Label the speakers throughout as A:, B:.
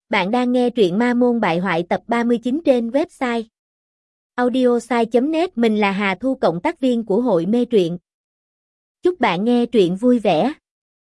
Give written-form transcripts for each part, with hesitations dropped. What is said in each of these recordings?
A: Bạn đang nghe truyện Ma Môn Bại Hoại tập 39 trên website audiosai.net. Mình là Hà Thu, cộng tác viên của hội mê truyện. Chúc bạn nghe truyện vui vẻ.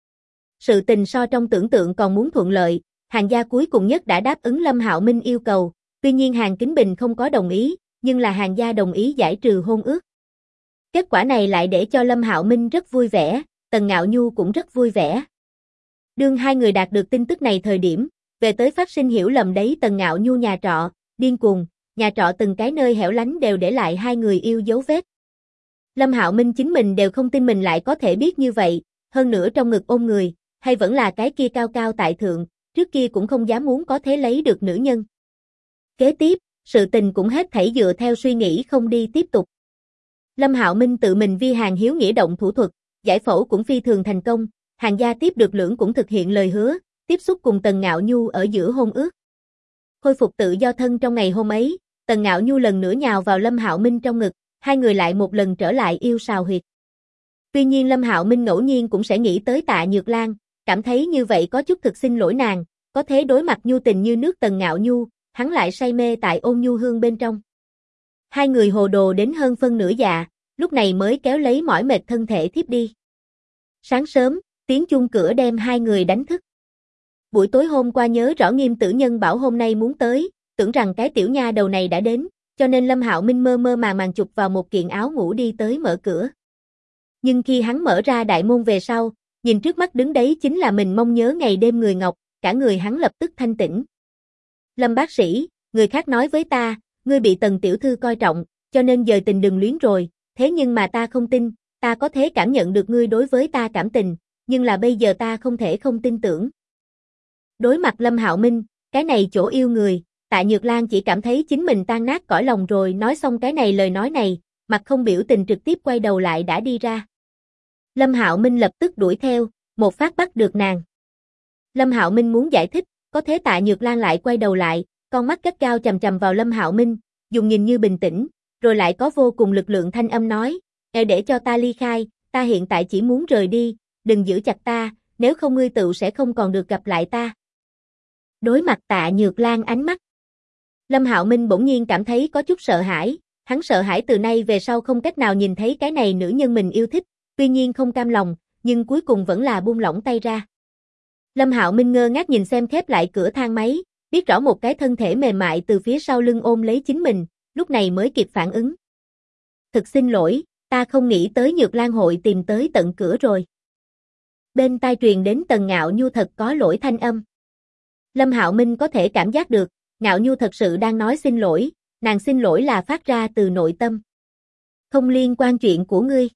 A: Sự tình so trong tưởng tượng còn muốn thuận lợi, Hàng gia cuối cùng nhất đã đáp ứng Lâm Hạo Minh yêu cầu, tuy nhiên Hàng Kính Bình không có đồng ý, nhưng là Hàng gia đồng ý giải trừ hôn ước. Kết quả này lại để cho Lâm Hạo Minh rất vui vẻ, Tần Ngạo Nhu cũng rất vui vẻ. Đương hai người đạt được tin tức này thời điểm, về tới phát sinh hiểu lầm đấy. Tần Ngạo Nhu nhà trọ, điên cuồng, nhà trọ từng cái nơi hẻo lánh đều để lại hai người yêu dấu vết. Lâm Hạo Minh chính mình đều không tin mình lại có thể biết như vậy, hơn nữa trong ngực ôm người, hay vẫn là cái kia cao cao tại thượng, trước kia cũng không dám muốn có thế lấy được nữ nhân. Kế tiếp, sự tình cũng hết thảy dựa theo suy nghĩ không đi tiếp tục. Lâm Hạo Minh tự mình vi Hàng Hiếu Nghĩa động thủ thuật, giải phẫu cũng phi thường thành công, Hàng gia tiếp được lưỡng cũng thực hiện lời hứa, tiếp xúc cùng Tần Ngạo Nhu ở giữa hôn ước. Khôi phục tự do thân trong ngày hôm ấy, Tần Ngạo Nhu lần nữa nhào vào Lâm Hạo Minh trong ngực, hai người lại một lần trở lại yêu sào huyệt. Tuy nhiên Lâm Hạo Minh ngẫu nhiên cũng sẽ nghĩ tới Tạ Nhược Lan, cảm thấy như vậy có chút thực xin lỗi nàng, có thế đối mặt nhu tình như nước Tần Ngạo Nhu, hắn lại say mê tại ôn nhu hương bên trong. Hai người hồ đồ đến hơn phân nửa dạ, lúc này mới kéo lấy mỏi mệt thân thể thiếp đi. Sáng sớm, tiếng chuông cửa đem hai người đánh thức. Buổi tối hôm qua nhớ rõ Nghiêm Tử Nhân bảo hôm nay muốn tới, tưởng rằng cái tiểu nha đầu này đã đến, cho nên Lâm Hạo Minh mơ mơ màng chụp vào một kiện áo ngủ đi tới mở cửa. Nhưng khi hắn mở ra đại môn về sau, nhìn trước mắt đứng đấy chính là mình mong nhớ ngày đêm người Ngọc, cả người hắn lập tức thanh tĩnh. Lâm bác sĩ, người khác nói với ta, ngươi bị Tần tiểu thư coi trọng, cho nên dời tình đừng luyến rồi, thế nhưng mà ta không tin, ta có thể cảm nhận được ngươi đối với ta cảm tình, nhưng là bây giờ ta không thể không tin tưởng. Đối mặt Lâm Hạo Minh, cái này chỗ yêu người, Tạ Nhược Lan chỉ cảm thấy chính mình tan nát cõi lòng rồi. Nói xong cái này lời nói này, mặt không biểu tình trực tiếp quay đầu lại đã đi ra. Lâm Hạo Minh lập tức đuổi theo, một phát bắt được nàng. Lâm Hạo Minh muốn giải thích, có thế Tạ Nhược Lan lại quay đầu lại, con mắt gắt gao chằm chằm vào Lâm Hạo Minh, dùng nhìn như bình tĩnh, rồi lại có vô cùng lực lượng thanh âm nói, để cho ta ly khai, ta hiện tại chỉ muốn rời đi, đừng giữ chặt ta, nếu không ngươi tự sẽ không còn được gặp lại ta. Đối mặt Tạ Nhược Lan ánh mắt, Lâm Hạo Minh bỗng nhiên cảm thấy có chút sợ hãi, hắn sợ hãi từ nay về sau không cách nào nhìn thấy cái này nữ nhân mình yêu thích, tuy nhiên không cam lòng, nhưng cuối cùng vẫn là buông lỏng tay ra. Lâm Hạo Minh ngơ ngác nhìn xem khép lại cửa thang máy, biết rõ một cái thân thể mềm mại từ phía sau lưng ôm lấy chính mình, lúc này mới kịp phản ứng. Thực xin lỗi, ta không nghĩ tới Nhược Lan hội tìm tới tận cửa rồi. Bên tai truyền đến Tần Ngạo Nhu thật có lỗi thanh âm. Lâm Hạo Minh có thể cảm giác được, Ngạo Nhu thật sự đang nói xin lỗi, nàng xin lỗi là phát ra từ nội tâm. Không liên quan chuyện của ngươi.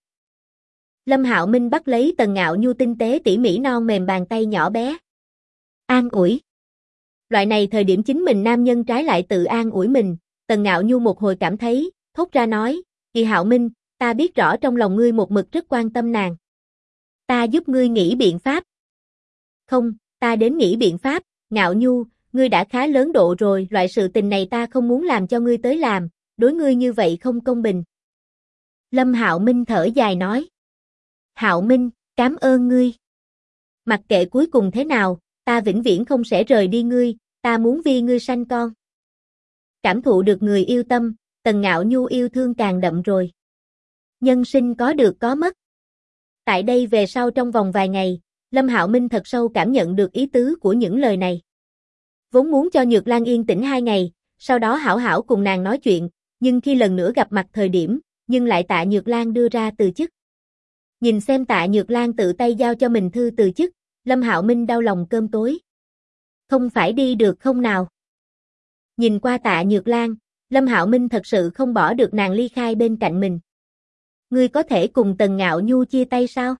A: Lâm Hạo Minh bắt lấy Tần Ngạo Nhu tinh tế tỉ mỉ non mềm bàn tay nhỏ bé. An ủi. Loại này thời điểm chính mình nam nhân trái lại tự an ủi mình, Tần Ngạo Nhu một hồi cảm thấy, thốt ra nói, Kỳ Hạo Minh, ta biết rõ trong lòng ngươi một mực rất quan tâm nàng. Ta giúp ngươi nghĩ biện pháp. Không, ta đến nghĩ biện pháp, Ngạo Nhu, ngươi đã khá lớn độ rồi, loại sự tình này ta không muốn làm cho ngươi tới làm, đối ngươi như vậy không công bình. Lâm Hạo Minh thở dài nói. Hạo Minh, cảm ơn ngươi. Mặc kệ cuối cùng thế nào, ta vĩnh viễn không sẽ rời đi ngươi, ta muốn vì ngươi sanh con. Cảm thụ được người yêu tâm, Tần Ngạo Nhu yêu thương càng đậm rồi. Nhân sinh có được có mất. Tại đây về sau trong vòng vài ngày, Lâm Hạo Minh thật sâu cảm nhận được ý tứ của những lời này. Vốn muốn cho Nhược Lan yên tĩnh 2 ngày, sau đó hảo hảo cùng nàng nói chuyện, nhưng khi lần nữa gặp mặt thời điểm, nhưng lại Tạ Nhược Lan đưa ra từ chức. Nhìn xem Tạ Nhược Lan tự tay giao cho mình thư từ chức, Lâm Hạo Minh đau lòng cơm tối. Không phải đi được không nào? Nhìn qua Tạ Nhược Lan, Lâm Hạo Minh thật sự không bỏ được nàng ly khai bên cạnh mình. Ngươi có thể cùng Tần Ngạo Nhu chia tay sao?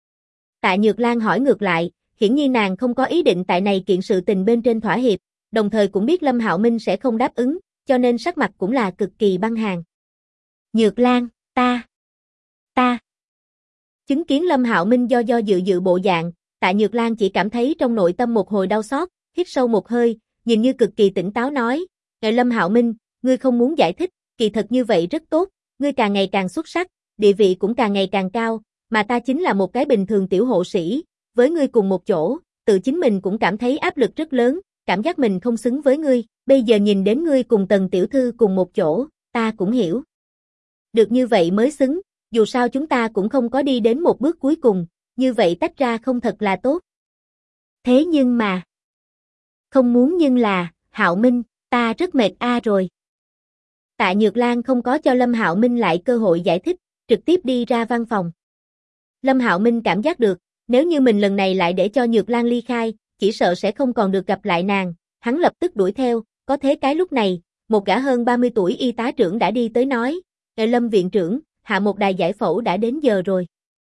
A: Tạ Nhược Lan hỏi ngược lại, hiển nhiên nàng không có ý định tại này kiện sự tình bên trên thỏa hiệp, đồng thời cũng biết Lâm Hạo Minh sẽ không đáp ứng, cho nên sắc mặt cũng là cực kỳ băng hàn. Nhược Lan, ta. Chứng kiến Lâm Hạo Minh do dự bộ dạng, Tạ Nhược Lan chỉ cảm thấy trong nội tâm một hồi đau xót, hít sâu một hơi, nhìn như cực kỳ tỉnh táo nói, "Ngài Lâm Hạo Minh, ngươi không muốn giải thích, kỳ thật như vậy rất tốt, ngươi càng ngày càng xuất sắc, địa vị cũng càng ngày càng cao, mà ta chính là một cái bình thường tiểu hộ sĩ, với ngươi cùng một chỗ, tự chính mình cũng cảm thấy áp lực rất lớn, cảm giác mình không xứng với ngươi, bây giờ nhìn đến ngươi cùng Tần tiểu thư cùng một chỗ, ta cũng hiểu. Được như vậy mới xứng, dù sao chúng ta cũng không có đi đến một bước cuối cùng, như vậy tách ra không thật là tốt. Thế nhưng mà, không muốn nhưng là, Hạo Minh, ta rất mệt rồi. Tạ Nhược Lan không có cho Lâm Hạo Minh lại cơ hội giải thích, trực tiếp đi ra văn phòng. Lâm Hạo Minh cảm giác được, nếu như mình lần này lại để cho Nhược Lan ly khai, chỉ sợ sẽ không còn được gặp lại nàng, hắn lập tức đuổi theo, có thế cái lúc này, một gã hơn 30 tuổi y tá trưởng đã đi tới nói, Lâm viện trưởng, hạ một đài giải phẫu đã đến giờ rồi.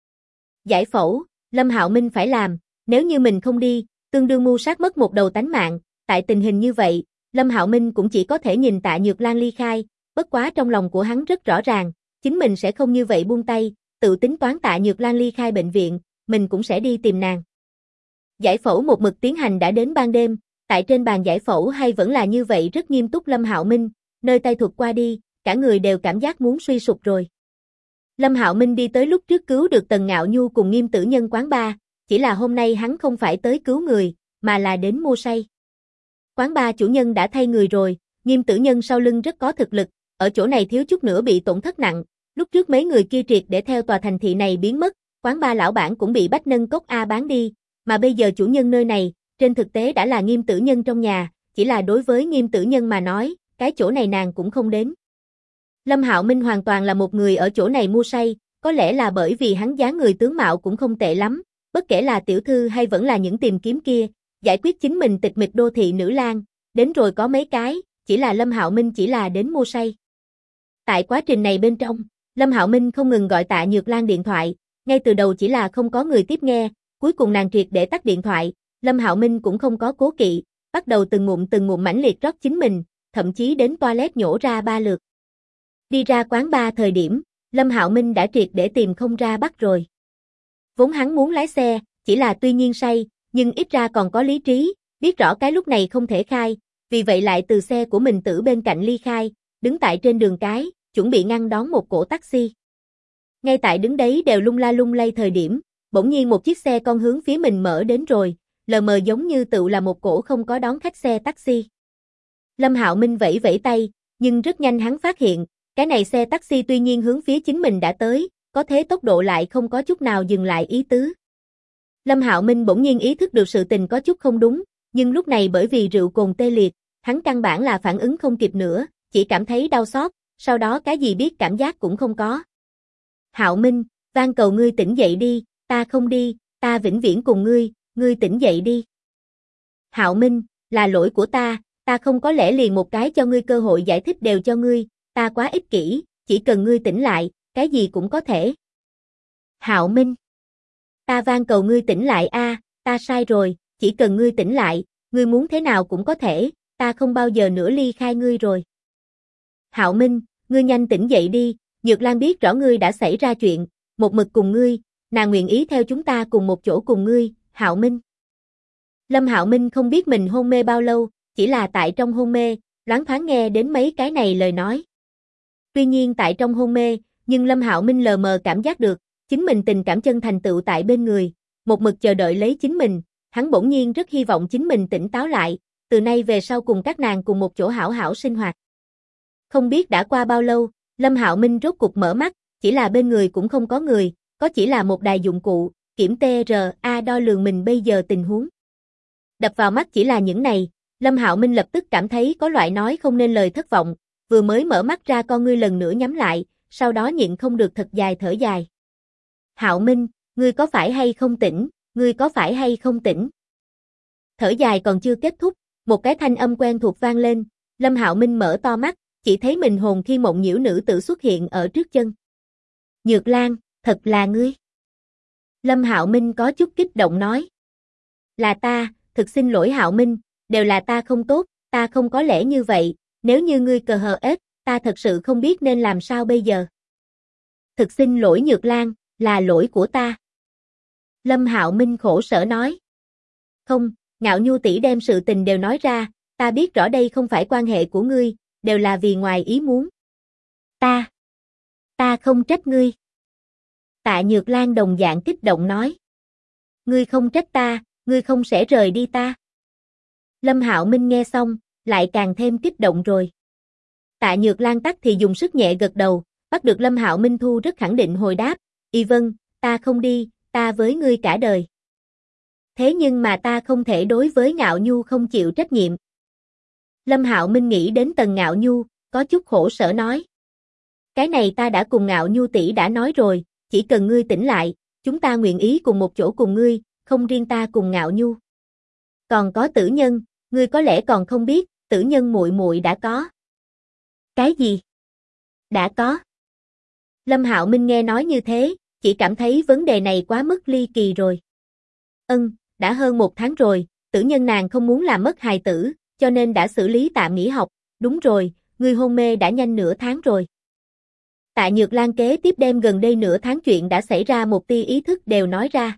A: Giải phẫu, Lâm Hạo Minh phải làm, nếu như mình không đi, tương đương mưu sát mất một đầu tánh mạng, tại tình hình như vậy, Lâm Hạo Minh cũng chỉ có thể nhìn Tạ Nhược Lan ly khai, bất quá trong lòng của hắn rất rõ ràng, chính mình sẽ không như vậy buông tay, tự tính toán Tạ Nhược Lan ly khai bệnh viện, mình cũng sẽ đi tìm nàng. Giải phẫu một mực tiến hành đã đến ban đêm, tại trên bàn giải phẫu hay vẫn là như vậy rất nghiêm túc Lâm Hạo Minh, nơi tay thuật qua đi, cả người đều cảm giác muốn suy sụp rồi. Lâm Hạo Minh đi tới lúc trước cứu được Tần Ngạo Nhu cùng Nghiêm Tử Nhân quán bar, chỉ là hôm nay hắn không phải tới cứu người, mà là đến mua say. Quán bar chủ nhân đã thay người rồi, Nghiêm Tử Nhân sau lưng rất có thực lực, ở chỗ này thiếu chút nữa bị tổn thất nặng, lúc trước mấy người kia triệt để theo tòa thành thị này biến mất, quán bar lão bản cũng bị Bách Nâng Cốc A bán đi, mà bây giờ chủ nhân nơi này, trên thực tế đã là Nghiêm Tử Nhân trong nhà, chỉ là đối với Nghiêm Tử Nhân mà nói, cái chỗ này nàng cũng không đến. Lâm Hạo Minh hoàn toàn là một người ở chỗ này mua say, có lẽ là bởi vì hắn dáng người tướng mạo cũng không tệ lắm, bất kể là tiểu thư hay vẫn là những tìm kiếm kia, giải quyết chính mình tịch mịch đô thị nữ lang, đến rồi có mấy cái, chỉ là Lâm Hạo Minh chỉ là đến mua say. Tại quá trình này bên trong, Lâm Hạo Minh không ngừng gọi Tạ Nhược Lan điện thoại, ngay từ đầu chỉ là không có người tiếp nghe, cuối cùng nàng triệt để tắt điện thoại, Lâm Hạo Minh cũng không có cố kỵ, bắt đầu từng ngụm mãnh liệt rót chính mình, thậm chí đến toilet nhổ ra 3 lượt. Đi ra quán bar thời điểm, Lâm Hạo Minh đã triệt để tìm không ra bắt rồi. Vốn hắn muốn lái xe, chỉ là tuy nhiên say, nhưng ít ra còn có lý trí, biết rõ cái lúc này không thể khai, vì vậy lại từ xe của mình tử bên cạnh ly khai, đứng tại trên đường cái, chuẩn bị ngăn đón một cỗ taxi. Ngay tại đứng đấy đều lung la lung lay thời điểm, bỗng nhiên một chiếc xe con hướng phía mình mở đến rồi, lờ mờ giống như tự là một cỗ không có đón khách xe taxi. Lâm Hạo Minh vẫy vẫy tay, nhưng rất nhanh hắn phát hiện, cái này xe taxi tuy nhiên hướng phía chính mình đã tới, có thế tốc độ lại không có chút nào dừng lại ý tứ. Lâm Hạo Minh bỗng nhiên ý thức được sự tình có chút không đúng, nhưng lúc này bởi vì rượu cồn tê liệt, hắn căn bản là phản ứng không kịp nữa, chỉ cảm thấy đau xót, sau đó cái gì biết cảm giác cũng không có. Hạo Minh, van cầu ngươi tỉnh dậy đi, ta không đi, ta vĩnh viễn cùng ngươi, ngươi tỉnh dậy đi. Hạo Minh, là lỗi của ta không có lẽ liền một cái cho ngươi cơ hội giải thích đều cho ngươi, ta quá ích kỷ, chỉ cần ngươi tỉnh lại, cái gì cũng có thể. Hạo Minh, ta van cầu ngươi tỉnh lại ta sai rồi, chỉ cần ngươi tỉnh lại, ngươi muốn thế nào cũng có thể, ta không bao giờ nữa ly khai ngươi rồi. Hạo Minh, ngươi nhanh tỉnh dậy đi, Nhược Lan biết rõ ngươi đã xảy ra chuyện, một mực cùng ngươi, nàng nguyện ý theo chúng ta cùng một chỗ cùng ngươi, Hạo Minh. Lâm Hạo Minh không biết mình hôn mê bao lâu, chỉ là tại trong hôn mê, loáng thoáng nghe đến mấy cái này lời nói. Tuy nhiên tại trong hôn mê, nhưng Lâm Hạo Minh lờ mờ cảm giác được, chính mình tình cảm chân thành tựu tại bên người, một mực chờ đợi lấy chính mình, hắn bỗng nhiên rất hy vọng chính mình tỉnh táo lại, từ nay về sau cùng các nàng cùng một chỗ hảo hảo sinh hoạt. Không biết đã qua bao lâu, Lâm Hạo Minh rốt cục mở mắt, chỉ là bên người cũng không có người, có chỉ là một đài dụng cụ, kiểm TRA đo lường mình bây giờ tình huống. Đập vào mắt chỉ là những này, Lâm Hạo Minh lập tức cảm thấy có loại nói không nên lời thất vọng, vừa mới mở mắt ra con ngươi lần nữa nhắm lại, sau đó nhịn không được thật dài thở dài. Hạo Minh, ngươi có phải hay không tỉnh, ngươi có phải hay không tỉnh? Thở dài còn chưa kết thúc, một cái thanh âm quen thuộc vang lên, Lâm Hạo Minh mở to mắt, chỉ thấy mình hồn khi mộng nhiễu nữ tử xuất hiện ở trước chân. Nhược Lan, thật là ngươi. Lâm Hạo Minh có chút kích động nói. Là ta, thực xin lỗi Hạo Minh, đều là ta không tốt, ta không có lẽ như vậy, nếu như ngươi cờ hờ ết, ta thật sự không biết nên làm sao bây giờ. Thực xin lỗi Nhược Lan, là lỗi của ta. Lâm Hạo Minh khổ sở nói. Không, Ngạo Nhu tỷ đem sự tình đều nói ra, ta biết rõ đây không phải quan hệ của ngươi, đều là vì ngoài ý muốn. Ta không trách ngươi. Tạ Nhược Lan đồng dạng kích động nói. Ngươi không trách ta, ngươi không sẽ rời đi ta. Lâm Hạo Minh nghe xong, lại càng thêm kích động rồi. Tạ Nhược Lan tắc thì dùng sức nhẹ gật đầu, bắt được Lâm Hạo Minh thu rất khẳng định hồi đáp, "Y vâng, ta không đi, ta với ngươi cả đời." "Thế nhưng mà ta không thể đối với Ngạo Nhu không chịu trách nhiệm." Lâm Hạo Minh nghĩ đến Tần Ngạo Nhu, có chút khổ sở nói. "Cái này ta đã cùng Ngạo Nhu tỷ đã nói rồi, chỉ cần ngươi tỉnh lại, chúng ta nguyện ý cùng một chỗ cùng ngươi, không riêng ta cùng Ngạo Nhu. Còn có Tử Nhân, ngươi có lẽ còn không biết, Tử Nhân muội muội đã có." "Cái gì? Đã có?" Lâm Hạo Minh nghe nói như thế, chỉ cảm thấy vấn đề này quá mức ly kỳ rồi. Đã hơn 1 tháng rồi, Tử Nhân nàng không muốn làm mất hài tử, cho nên đã xử lý tạm nghỉ học, đúng rồi, ngươi hôn mê đã nhanh nửa tháng rồi. Tạ Nhược Lan kế tiếp đem gần đây nửa tháng chuyện đã xảy ra một tia ý thức đều nói ra.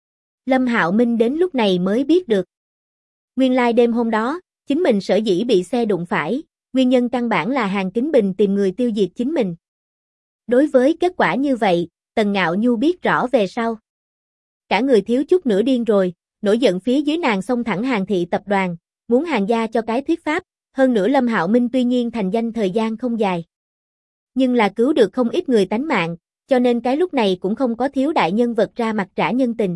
A: Lâm Hạo Minh đến lúc này mới biết được. Nguyên lai đêm hôm đó, chính mình sở dĩ bị xe đụng phải, nguyên nhân căn bản là Hàn Kính Bình tìm người tiêu diệt chính mình. Đối với kết quả như vậy, Tần Ngạo Nhu biết rõ về sau. Cả người thiếu chút nữa điên rồi, nổi giận phía dưới nàng xông thẳng Hàn thị tập đoàn, muốn Hàn gia cho cái thuyết pháp, hơn nữa Lâm Hạo Minh tuy nhiên thành danh thời gian không dài. Nhưng là cứu được không ít người tánh mạng, cho nên cái lúc này cũng không có thiếu đại nhân vật ra mặt trả nhân tình.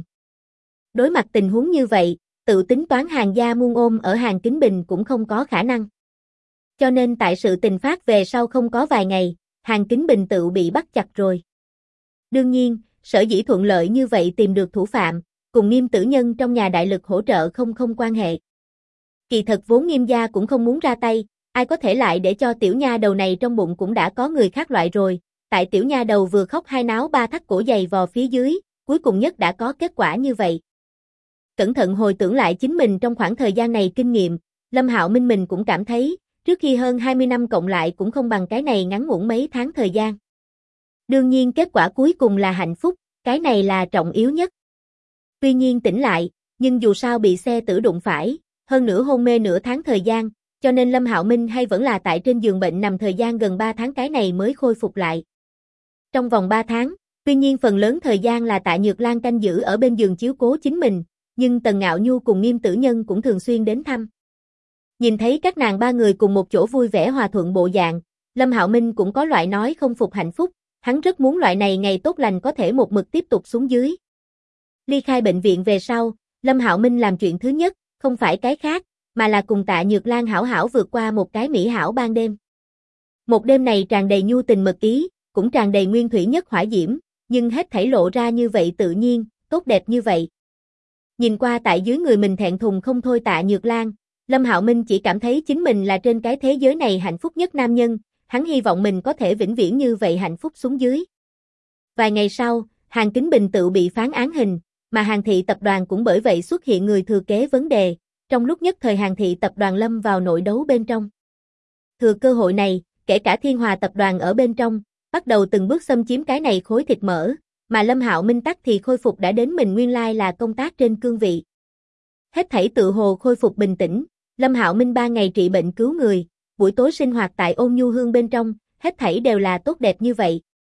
A: Đối mặt tình huống như vậy, tự tính toán Hàn gia muôn ôm ở Hàn Kính Bình cũng không có khả năng. Cho nên tại sự tình phát về sau không có vài ngày, Hàn Kính Bình tự bị bắt chặt rồi. Đương nhiên, sở dĩ thuận lợi như vậy tìm được thủ phạm, cùng Nghiêm Tử Nhân trong nhà đại lực hỗ trợ không quan hệ. Kỳ thật vốn Nghiêm gia cũng không muốn ra tay, ai có thể lại để cho tiểu nha đầu này trong bụng cũng đã có người khác loại rồi, tại tiểu nha đầu vừa khóc hai náo ba thắt cổ giày vò phía dưới, cuối cùng nhất đã có kết quả như vậy. Cẩn thận hồi tưởng lại chính mình trong khoảng thời gian này kinh nghiệm, Lâm Hạo Minh mình cũng cảm thấy, trước khi hơn 20 năm cộng lại cũng không bằng cái này ngắn ngủn mấy tháng thời gian. Đương nhiên kết quả cuối cùng là hạnh phúc, cái này là trọng yếu nhất. Tuy nhiên tỉnh lại, nhưng dù sao bị xe tử đụng phải, hơn nữa hôn mê nửa tháng thời gian, cho nên Lâm Hạo Minh hay vẫn là tại trên giường bệnh nằm thời gian gần 3 tháng cái này mới khôi phục lại. Trong vòng 3 tháng, tuy nhiên phần lớn thời gian là Tạ Nhược Lan canh giữ ở bên giường chiếu cố chính mình, nhưng Tần Ngạo Nhu cùng Nghiêm Tử Nhân cũng thường xuyên đến thăm. Nhìn thấy các nàng ba người cùng một chỗ vui vẻ hòa thuận bộ dạng, Lâm Hạo Minh cũng có loại nói không phục hạnh phúc, hắn rất muốn loại này ngày tốt lành có thể một mực tiếp tục xuống dưới. Ly khai bệnh viện về sau, Lâm Hạo Minh làm chuyện thứ nhất, không phải cái khác, mà là cùng Tạ Nhược Lan hảo hảo vượt qua một cái mỹ hảo ban đêm. Một đêm này tràn đầy nhu tình mật ý, cũng tràn đầy nguyên thủy nhất hỏa diễm, nhưng hết thảy lộ ra như vậy tự nhiên, tốt đẹp như vậy. Nhìn qua tại dưới người mình thẹn thùng không thôi Tạ Nhược Lan, Lâm Hạo Minh chỉ cảm thấy chính mình là trên cái thế giới này hạnh phúc nhất nam nhân, hắn hy vọng mình có thể vĩnh viễn như vậy hạnh phúc xuống dưới. Vài ngày sau, Hàn Kính Bình tự bị phán án hình, mà Hàn thị tập đoàn cũng bởi vậy xuất hiện người thừa kế vấn đề, trong lúc nhất thời Hàn thị tập đoàn lâm vào nội đấu bên trong. Thừa cơ hội này, kể cả Thiên Hòa tập đoàn ở bên trong, bắt đầu từng bước xâm chiếm cái này khối thịt mỡ, mà Lâm Hạo Minh tắc thì khôi phục đã đến mình nguyên lai là công tác trên cương vị. Hết thảy tự hồ khôi phục bình tĩnh, Lâm Hạo Minh 3 ngày trị bệnh cứu người, buổi tối sinh hoạt tại Ôn Nhu Hương bên trong, hết thảy đều là tốt đẹp như vậy.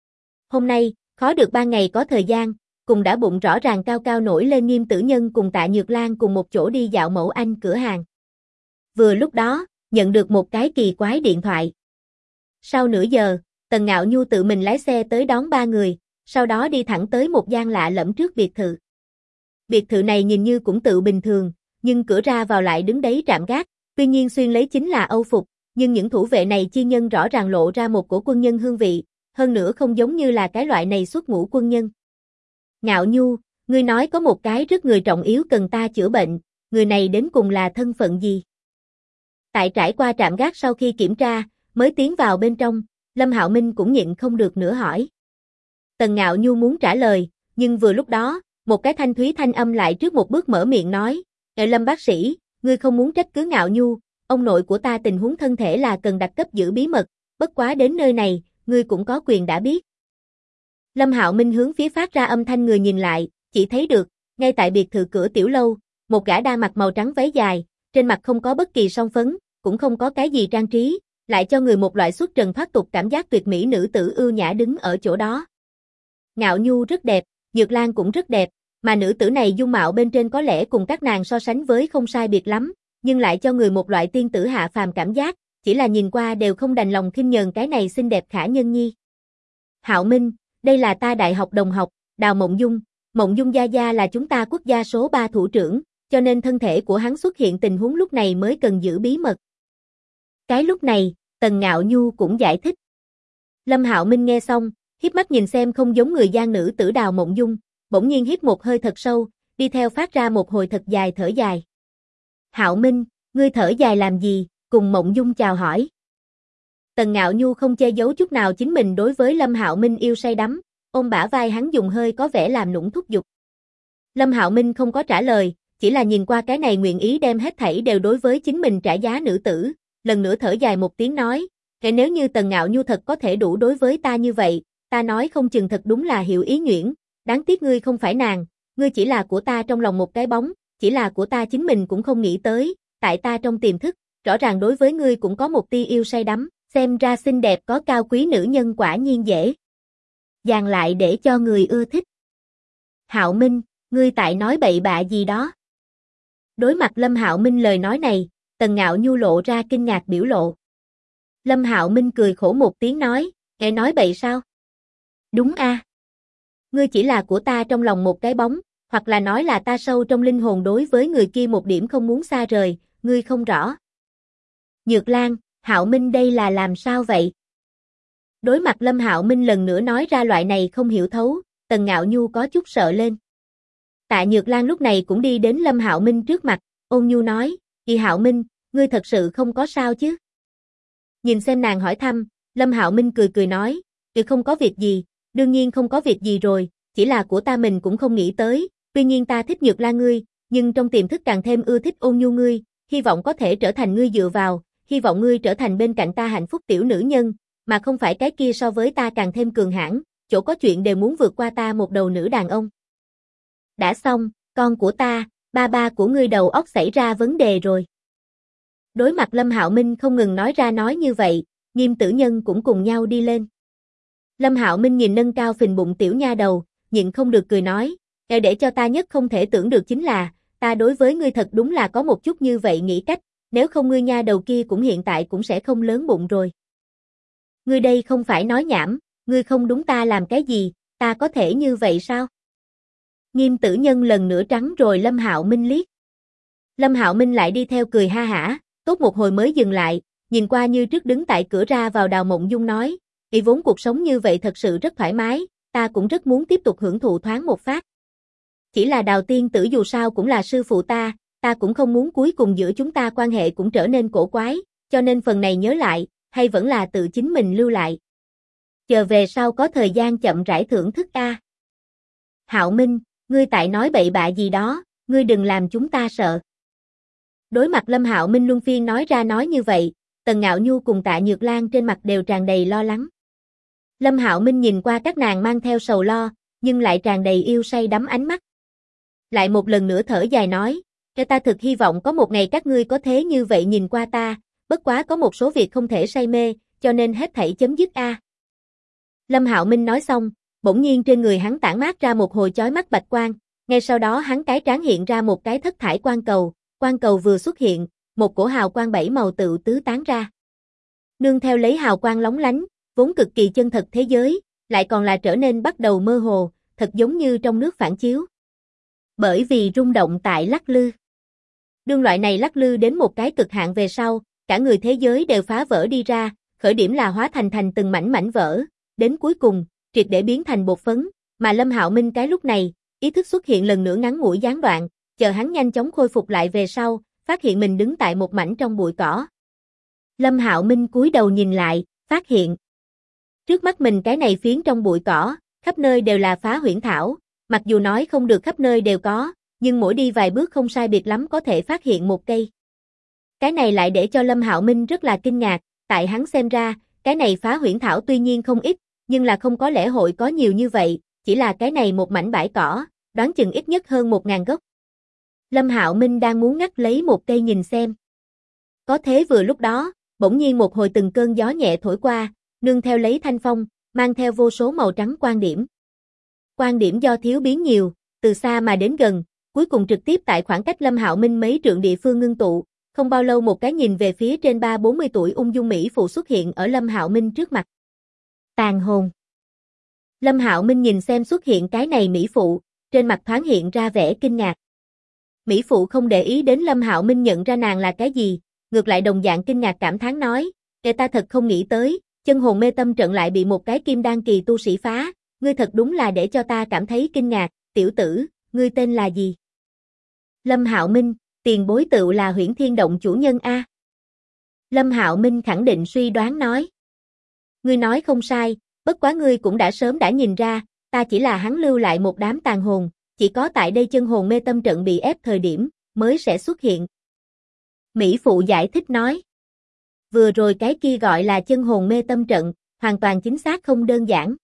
A: Hôm nay, khó được 3 ngày có thời gian, cùng đã bụng rõ ràng cao cao nổi lên Nghiêm Tử Nhân cùng Tạ Nhược Lan cùng một chỗ đi dạo mẫu anh cửa hàng. Vừa lúc đó, nhận được một cái kỳ quái điện thoại. Sau nửa giờ, Tần Ngạo Nhu tự mình lái xe tới đón 3 người, sau đó đi thẳng tới một gian lạ lẫm trước biệt thự. Biệt thự này nhìn như cũng tự bình thường, nhưng cửa ra vào lại đứng đấy trạm gác, tuy nhiên xuyên lấy chính là Âu phục, nhưng những thủ vệ này chi nhân rõ ràng lộ ra một cổ quân nhân hương vị, hơn nữa không giống như là cái loại này xuất ngũ quân nhân. Ngạo Nhu, ngươi nói có một cái rất người trọng yếu cần ta chữa bệnh, người này đến cùng là thân phận gì? Tại trải qua trạm gác sau khi kiểm tra, mới tiến vào bên trong, Lâm Hạo Minh cũng nhịn không được nữa hỏi. Tần Ngạo Nhu muốn trả lời, nhưng vừa lúc đó, một cái thanh thúy thanh âm lại trước một bước mở miệng nói, Lâm bác sĩ, ngươi không muốn trách cứ Ngạo Nhu, ông nội của ta tình huống thân thể là cần đặt cấp giữ bí mật, bất quá đến nơi này, ngươi cũng có quyền đã biết. Lâm Hạo Minh hướng phía phát ra âm thanh người nhìn lại, chỉ thấy được, ngay tại biệt thự cửa tiểu lâu, một gã đang mặc màu trắng váy dài, trên mặt không có bất kỳ son phấn, cũng không có cái gì trang trí, lại cho người một loại xuất trần thoát tục cảm giác tuyệt mỹ nữ tử ưu nhã đứng ở chỗ đó. Ngạo Nhu rất đẹp, Nhược Lan cũng rất đẹp, mà nữ tử này dung mạo bên trên có lẽ cùng các nàng so sánh với không sai biệt lắm, nhưng lại cho người một loại tiên tử hạ phàm cảm giác, chỉ là nhìn qua đều không đành lòng khinh nhờn cái này xinh đẹp khả nhân nhi. Hạo Minh, đây là ta đại học đồng học, Đào Mộng Dung gia gia là chúng ta quốc gia số 3 thủ trưởng, cho nên thân thể của hắn xuất hiện tình huống lúc này mới cần giữ bí mật. Cái lúc này, Tần Ngạo Nhu cũng giải thích. Lâm Hạo Minh nghe xong, híp mắt nhìn xem không giống người gian nữ tử Đào Mộng Dung, bỗng nhiên hít một hơi thật sâu, đi theo phát ra một hồi thật dài thở dài. Hạo Minh, ngươi thở dài làm gì, cùng Mộng Dung chào hỏi. Tần Ngạo Nhu không che giấu chút nào chính mình đối với Lâm Hạo Minh yêu say đắm, ôm bả vai hắn dùng hơi có vẻ làm nũng thúc giục. Lâm Hạo Minh không có trả lời, chỉ là nhìn qua cái này nguyện ý đem hết thảy đều đối với chính mình trả giá nữ tử, lần nữa thở dài một tiếng nói, nếu như Tần Ngạo Nhu thật có thể đủ đối với ta như vậy, ta nói không chừng thật đúng là hiểu ý nhuyễn, đáng tiếc ngươi không phải nàng, ngươi chỉ là của ta trong lòng một cái bóng, chỉ là của ta chính mình cũng không nghĩ tới, tại ta trong tiềm thức, rõ ràng đối với ngươi cũng có một tia yêu say đắm, xem ra xinh đẹp có cao quý nữ nhân quả nhiên dễ dàng lại để cho người ưa thích. Hạo Minh, ngươi tại nói bậy bạ gì đó? Đối mặt Lâm Hạo Minh lời nói này, Tần Ngạo Nhu lộ ra kinh ngạc biểu lộ. Lâm Hạo Minh cười khổ một tiếng nói, nghe nói bậy sao? Đúng a. Ngươi chỉ là của ta trong lòng một cái bóng, hoặc là nói là ta sâu trong linh hồn đối với người kia một điểm không muốn xa rời, ngươi không rõ. Nhược Lan, Hạo Minh đây là làm sao vậy? Đối mặt Lâm Hạo Minh lần nữa nói ra loại này không hiểu thấu, Tần Ngạo Nhu có chút sợ lên. Tạ Nhược Lan lúc này cũng đi đến Lâm Hạo Minh trước mặt, ôn nhu nói, Hạo Minh, ngươi thật sự không có sao chứ? Nhìn xem nàng hỏi thăm, Lâm Hạo Minh cười cười nói, không có việc gì, đương nhiên không có việc gì rồi, chỉ là của ta mình cũng không nghĩ tới, tuy nhiên ta thích Nhược Lan ngươi, nhưng trong tiềm thức càng thêm ưa thích ôn nhu ngươi, hy vọng có thể trở thành ngươi dựa vào, hy vọng ngươi trở thành bên cạnh ta hạnh phúc tiểu nữ nhân, mà không phải cái kia so với ta càng thêm cường hãn, chỗ có chuyện đều muốn vượt qua ta một đầu nữ đàn ông. Đã xong, con của ta, ba của ngươi đầu óc xảy ra vấn đề rồi. Đối mặt Lâm Hạo Minh không ngừng nói ra nói như vậy, Nghiêm Tử Nhân cũng cùng nhau đi lên. Lâm Hạo Minh nhìn nâng cao phình bụng tiểu nha đầu, nhịn không được cười nói, để cho ta nhất không thể tưởng được chính là, ta đối với ngươi thật đúng là có một chút như vậy nghĩ cách, nếu không ngươi nha đầu kia cũng hiện tại cũng sẽ không lớn bụng rồi. Ngươi đây không phải nói nhảm, ngươi không đúng ta làm cái gì, ta có thể như vậy sao? Nghiêm Tử Nhân lần nữa trắng rồi Lâm Hạo Minh liếc. Lâm Hạo Minh lại đi theo cười ha hả, tốt một hồi mới dừng lại, nhìn qua như trước đứng tại cửa ra vào Đào Mộng Dung nói, vốn cuộc sống như vậy thật sự rất thoải mái, ta cũng rất muốn tiếp tục hưởng thụ thoáng một phát. Chỉ là Đào tiên tử dù sao cũng là sư phụ ta cũng không muốn cuối cùng giữa chúng ta quan hệ cũng trở nên cổ quái, cho nên phần này nhớ lại, hay vẫn là tự chính mình lưu lại. Chờ về sau có thời gian chậm rãi thưởng thức a. Hạo Minh, ngươi tại nói bậy bạ gì đó, ngươi đừng làm chúng ta sợ. Đối mặt Lâm Hạo Minh luân phiên nói ra nói như vậy, Tần Ngạo Nhu cùng Tạ Nhược Lan trên mặt đều tràn đầy lo lắng. Lâm Hạo Minh nhìn qua các nàng mang theo sầu lo, nhưng lại tràn đầy yêu say đắm ánh mắt. Lại một lần nữa thở dài nói, ta thực hy vọng có một ngày các ngươi có thế như vậy nhìn qua ta, bất quá có một số việc không thể say mê, cho nên hết thảy chấm dứt a. Lâm Hạo Minh nói xong, bỗng nhiên trên người hắn tản mát ra một hồi chói mắt bạch quang, ngay sau đó hắn cái trán hiện ra một cái thất thải quang cầu vừa xuất hiện, một cổ hào quang bảy màu tự tứ tán ra. Nương theo lấy hào quang lóng lánh, vốn cực kỳ chân thật thế giới, lại còn là trở nên bắt đầu mơ hồ, thật giống như trong nước phản chiếu. Bởi vì rung động tại lắc lư. Đương loại này lắc lư đến một cái cực hạn về sau, cả người thế giới đều phá vỡ đi ra, khởi điểm là hóa thành từng mảnh vỡ, đến cuối cùng, triệt để biến thành bột phấn, mà Lâm Hạo Minh cái lúc này, ý thức xuất hiện lần nữa ngắn ngủi gián đoạn, chờ hắn nhanh chóng khôi phục lại về sau, phát hiện mình đứng tại một mảnh trong bụi cỏ. Lâm Hạo Minh cúi đầu nhìn lại, phát hiện trước mắt mình cái này phiến trong bụi cỏ, khắp nơi đều là phá huyễn thảo, mặc dù nói không được khắp nơi đều có, nhưng mỗi đi vài bước không sai biệt lắm có thể phát hiện một cây. Cái này lại để cho Lâm Hạo Minh rất là kinh ngạc, tại hắn xem ra, cái này phá huyễn thảo tuy nhiên không ít, nhưng là không có lễ hội có nhiều như vậy, chỉ là cái này một mảnh bãi cỏ, đoán chừng ít nhất hơn 1000 gốc. Lâm Hạo Minh đang muốn ngắt lấy một cây nhìn xem. Có thế vừa lúc đó, bỗng nhiên một hồi từng cơn gió nhẹ thổi qua, nương theo lấy thanh phong, mang theo vô số màu trắng quang điểm. Quang điểm do thiếu biến nhiều, từ xa mà đến gần, cuối cùng trực tiếp tại khoảng cách Lâm Hạo Minh mấy trượng địa phương ngưng tụ, Không bao lâu một cái nhìn về phía trên 30-40 tuổi ung dung mỹ phụ xuất hiện ở Lâm Hạo Minh trước mặt. Tàn hồn. Lâm Hạo Minh nhìn xem xuất hiện cái này mỹ phụ, trên mặt thoáng hiện ra vẻ kinh ngạc. Mỹ phụ không để ý đến Lâm Hạo Minh nhận ra nàng là cái gì, ngược lại đồng dạng kinh ngạc cảm thán nói, ta thật không nghĩ tới, chân hồn mê tâm trận lại bị một cái kim đan kỳ tu sĩ phá, ngươi thật đúng là để cho ta cảm thấy kinh ngạc, tiểu tử, ngươi tên là gì? Lâm Hạo Minh, tiền bối tựu là Huyễn Thiên Động chủ nhân a. Lâm Hạo Minh khẳng định suy đoán nói. Ngươi nói không sai, bất quá ngươi cũng đã sớm đã nhìn ra, ta chỉ là hắn lưu lại một đám tàn hồn, chỉ có tại đây chân hồn mê tâm trận bị ép thời điểm, mới sẽ xuất hiện. Mỹ phụ giải thích nói. Vừa rồi cái kia gọi là chân hồn mê tâm trận, hoàn toàn chính xác không đơn giản.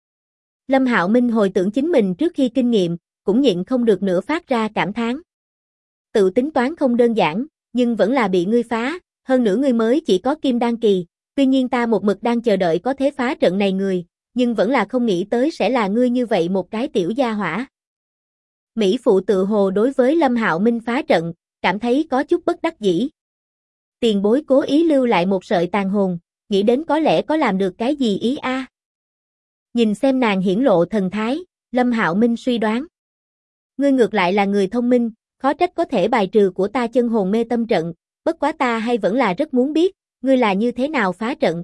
A: Lâm Hạo Minh hồi tưởng chính mình trước khi kinh nghiệm, cũng nhịn không được nữa phát ra cảm thán. Tự tính toán không đơn giản, nhưng vẫn là bị ngươi phá, hơn nữa ngươi mới chỉ có kim đan kỳ, tuy nhiên ta một mực đang chờ đợi có thế phá trận này người, nhưng vẫn là không nghĩ tới sẽ là ngươi như vậy một cái tiểu gia hỏa. Mỹ phụ tự hồ đối với Lâm Hạo Minh phá trận, cảm thấy có chút bất đắc dĩ. Tiền bối cố ý lưu lại một sợi tàn hồn, nghĩ đến có lẽ có làm được cái gì ý a. Nhìn xem nàng hiển lộ thần thái, Lâm Hạo Minh suy đoán. Ngươi ngược lại là người thông minh, khó trách có thể bài trừ của ta chân hồn mê tâm trận, bất quá ta hay vẫn là rất muốn biết, ngươi là như thế nào phá trận.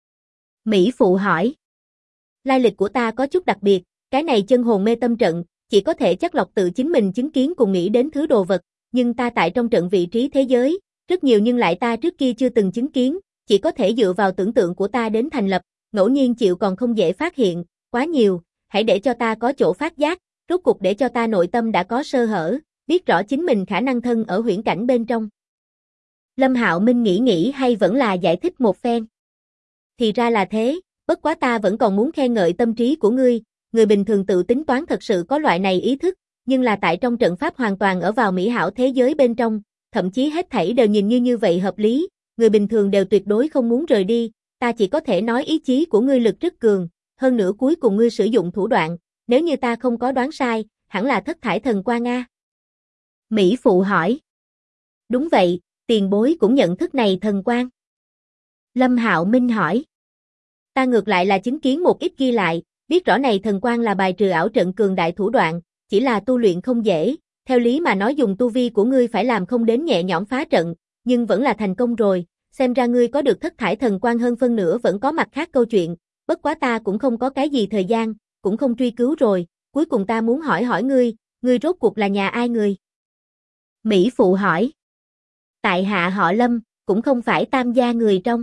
A: Mỹ phụ hỏi. Lai lịch của ta có chút đặc biệt, cái này chân hồn mê tâm trận, chỉ có thể chắc lọc tự chính mình chứng kiến cùng nghĩ đến thứ đồ vật, nhưng ta tại trong trận vị trí thế giới, rất nhiều nhưng lại ta trước kia chưa từng chứng kiến, chỉ có thể dựa vào tưởng tượng của ta đến thành lập, ngẫu nhiên chịu còn không dễ phát hiện, quá nhiều, hãy để cho ta có chỗ phát giác, rốt cục để cho ta nội tâm đã có sơ hở, biết rõ chính mình khả năng thân ở huyễn cảnh bên trong. Lâm Hạo Minh nghĩ hay vẫn là giải thích một phen. Thì ra là thế, bất quá ta vẫn còn muốn khen ngợi tâm trí của ngươi, người bình thường tự tính toán thật sự có loại này ý thức, nhưng là tại trong trận pháp hoàn toàn ở vào mỹ hảo thế giới bên trong, thậm chí hết thảy đều nhìn như vậy hợp lý, người bình thường đều tuyệt đối không muốn rời đi, ta chỉ có thể nói ý chí của ngươi lực rất cường, hơn nữa cuối cùng ngươi sử dụng thủ đoạn, nếu như ta không có đoán sai, hẳn là thất thải thần quang a. Mỹ phụ hỏi. Đúng vậy, tiền bối cũng nhận thức này thần quang. Lâm Hạo Minh hỏi. Ta ngược lại là chứng kiến một ít ghi lại, biết rõ này thần quang là bài trừ ảo trận cường đại thủ đoạn, chỉ là tu luyện không dễ, theo lý mà nói dùng tu vi của ngươi phải làm không đến nhẹ nhõm phá trận, nhưng vẫn là thành công rồi, xem ra ngươi có được thất thải thần quang hơn phân nửa vẫn có mặt khác câu chuyện, bất quá ta cũng không có cái gì thời gian, cũng không truy cứu rồi, cuối cùng ta muốn hỏi ngươi rốt cuộc là nhà ai người? Mỹ phụ hỏi. Tại hạ họ Lâm, cũng không phải Tam gia người trong.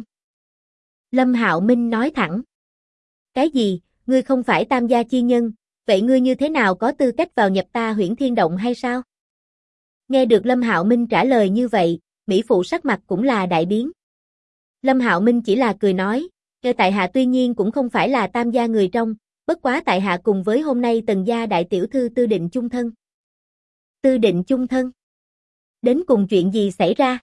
A: Lâm Hạo Minh nói thẳng. Cái gì, ngươi không phải Tam gia chi nhân, vậy ngươi như thế nào có tư cách vào nhập ta Huyễn Thiên Động hay sao? Nghe được Lâm Hạo Minh trả lời như vậy, Mỹ phụ sắc mặt cũng là đại biến. Lâm Hạo Minh chỉ là cười nói, tại hạ tuy nhiên cũng không phải là Tam gia người trong, bất quá tại hạ cùng với hôm nay Tần gia đại tiểu thư Tư Định chung thân. Tư Định chung thân? Đến cùng chuyện gì xảy ra?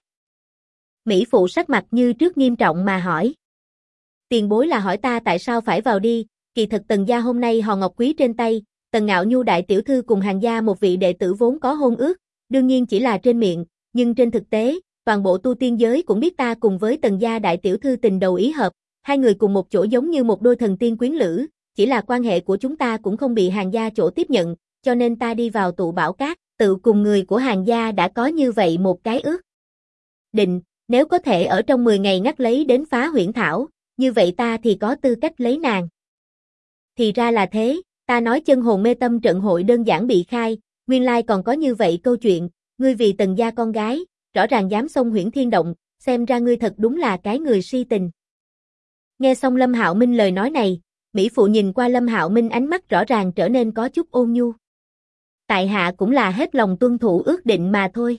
A: Mỹ phụ sắc mặt như trước nghiêm trọng mà hỏi. Tiền bối là hỏi ta tại sao phải vào đi, kỳ thực Tần gia hôm nay hòn ngọc quý trên tay, Tần Ngạo Nhu đại tiểu thư cùng Hàn gia một vị đệ tử vốn có hôn ước, đương nhiên chỉ là trên miệng, nhưng trên thực tế, toàn bộ tu tiên giới cũng biết ta cùng với Tần gia đại tiểu thư tình đầu ý hợp, hai người cùng một chỗ giống như một đôi thần tiên quyến lữ, chỉ là quan hệ của chúng ta cũng không bị Hàn gia chỗ tiếp nhận, cho nên ta đi vào tụ bảo cát, tự cùng người của Hàn gia đã có như vậy một cái ước định, nếu có thể ở trong 10 ngày ngắt lấy đến phá huyễn thảo, như vậy ta thì có tư cách lấy nàng. Thì ra là thế, ta nói chân hồn mê tâm trận hội đơn giản bị khai, nguyên lai còn có như vậy câu chuyện, ngươi vì Tần gia con gái, rõ ràng dám xông Huyễn Thiên Động, xem ra ngươi thật đúng là cái người si tình. Nghe xong Lâm Hạo Minh lời nói này, Mỹ phụ nhìn qua Lâm Hạo Minh ánh mắt rõ ràng trở nên có chút ôn nhu. Tại hạ cũng là hết lòng tuân thủ ước định mà thôi.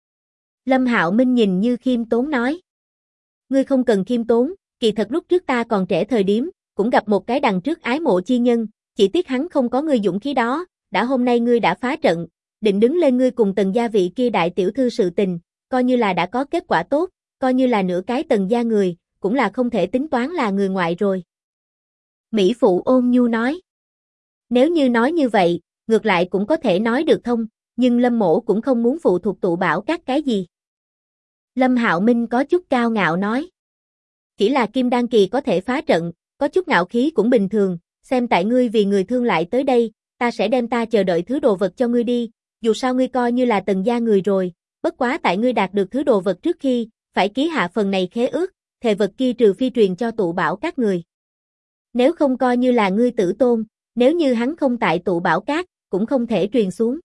A: Lâm Hạo Minh nhìn như khiêm tốn nói. Ngươi không cần khiêm tốn, kỳ thật lúc trước ta còn trẻ thời điểm, cũng gặp một cái đằng trước ái mộ chi nhân, chỉ tiếc hắn không có ngươi dũng khí đó, đã hôm nay ngươi đã phá trận, định đứng lên ngươi cùng Tần gia vị kia đại tiểu thư sự tình, coi như là đã có kết quả tốt, coi như là nửa cái Tần gia người, cũng là không thể tính toán là người ngoại rồi. Mỹ phụ ôn nhu nói. Nếu như nói như vậy, ngược lại cũng có thể nói được thông, nhưng Lâm mỗ cũng không muốn phụ thuộc tụ bảo các cái gì. Lâm Hạo Minh có chút cao ngạo nói. Chỉ là kim đan kỳ có thể phá trận, có chút ngạo khí cũng bình thường, xem tại ngươi vì người thương lại tới đây, ta sẽ đem ta chờ đợi thứ đồ vật cho ngươi đi, dù sao ngươi coi như là Tần gia người rồi, bất quá tại ngươi đạt được thứ đồ vật trước khi, phải ký hạ phần này khế ước, thề vật kia trừ phi truyền cho tụ bảo các người. Nếu không coi như là ngươi tử tôn, nếu như hắn không tại tụ bảo các, cũng không thể truyền xuống.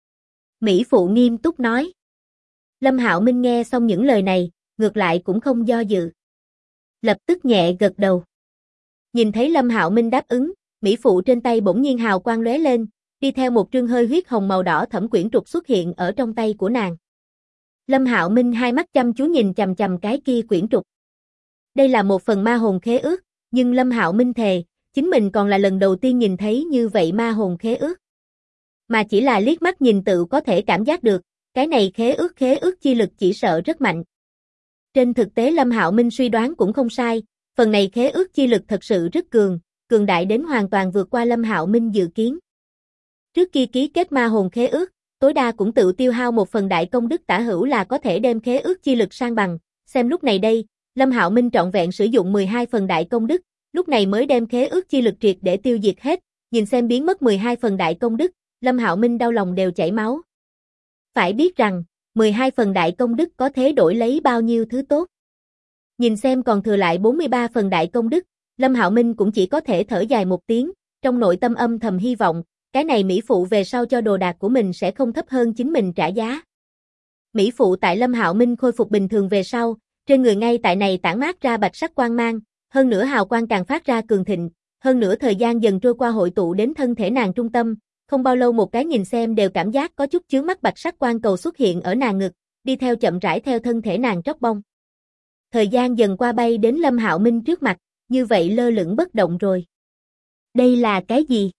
A: Mỹ Phụ nghiêm túc nói. Lâm Hạo Minh nghe xong những lời này, ngược lại cũng không do dự. Lập tức nhẹ gật đầu. Nhìn thấy Lâm Hạo Minh đáp ứng, Mỹ Phụ trên tay bỗng nhiên hào quang lóe lên, đi theo một trương hơi huyết hồng màu đỏ thẫm quyển trục xuất hiện ở trong tay của nàng. Lâm Hạo Minh hai mắt chăm chú nhìn chằm chằm cái kia quyển trục. Đây là một phần ma hồn khế ước, nhưng Lâm Hạo Minh thề, chính mình còn là lần đầu tiên nhìn thấy như vậy ma hồn khế ước. Mà chỉ là liếc mắt nhìn tự có thể cảm giác được, cái này khế ước chi lực chỉ sợ rất mạnh. Trên thực tế Lâm Hạo Minh suy đoán cũng không sai, phần này khế ước chi lực thật sự rất cường đại đến hoàn toàn vượt qua Lâm Hạo Minh dự kiến. Trước khi ký kết ma hồn khế ước, tối đa cũng tự tiêu hao một phần đại công đức tả hữu là có thể đem khế ước chi lực sang bằng, xem lúc này đây, Lâm Hạo Minh trọn vẹn sử dụng 12 phần đại công đức, lúc này mới đem khế ước chi lực triệt để tiêu diệt hết, nhìn xem biến mất 12 phần đại công đức, Lâm Hạo Minh đau lòng đều chảy máu. Phải biết rằng, 12 phần đại công đức có thể đổi lấy bao nhiêu thứ tốt. Nhìn xem còn thừa lại 43 phần đại công đức, Lâm Hạo Minh cũng chỉ có thể thở dài một tiếng, trong nội tâm âm thầm hy vọng, cái này Mỹ Phụ về sau cho đồ đạc của mình sẽ không thấp hơn chính mình trả giá. Mỹ Phụ tại Lâm Hạo Minh khôi phục bình thường về sau, trên người ngay tại này tản mát ra bạch sắc quang mang, hơn nữa hào quang càng phát ra cường thịnh, hơn nữa thời gian dần trôi qua hội tụ đến thân thể nàng trung tâm, không bao lâu một cái nhìn xem đều cảm giác có chút chướng mắt bạch sắc quang cầu xuất hiện ở nàng ngực, đi theo chậm rãi theo thân thể nàng tróc bông. Thời gian dần qua bay đến Lâm Hạo Minh trước mặt, như vậy lơ lửng bất động rồi. Đây là cái gì?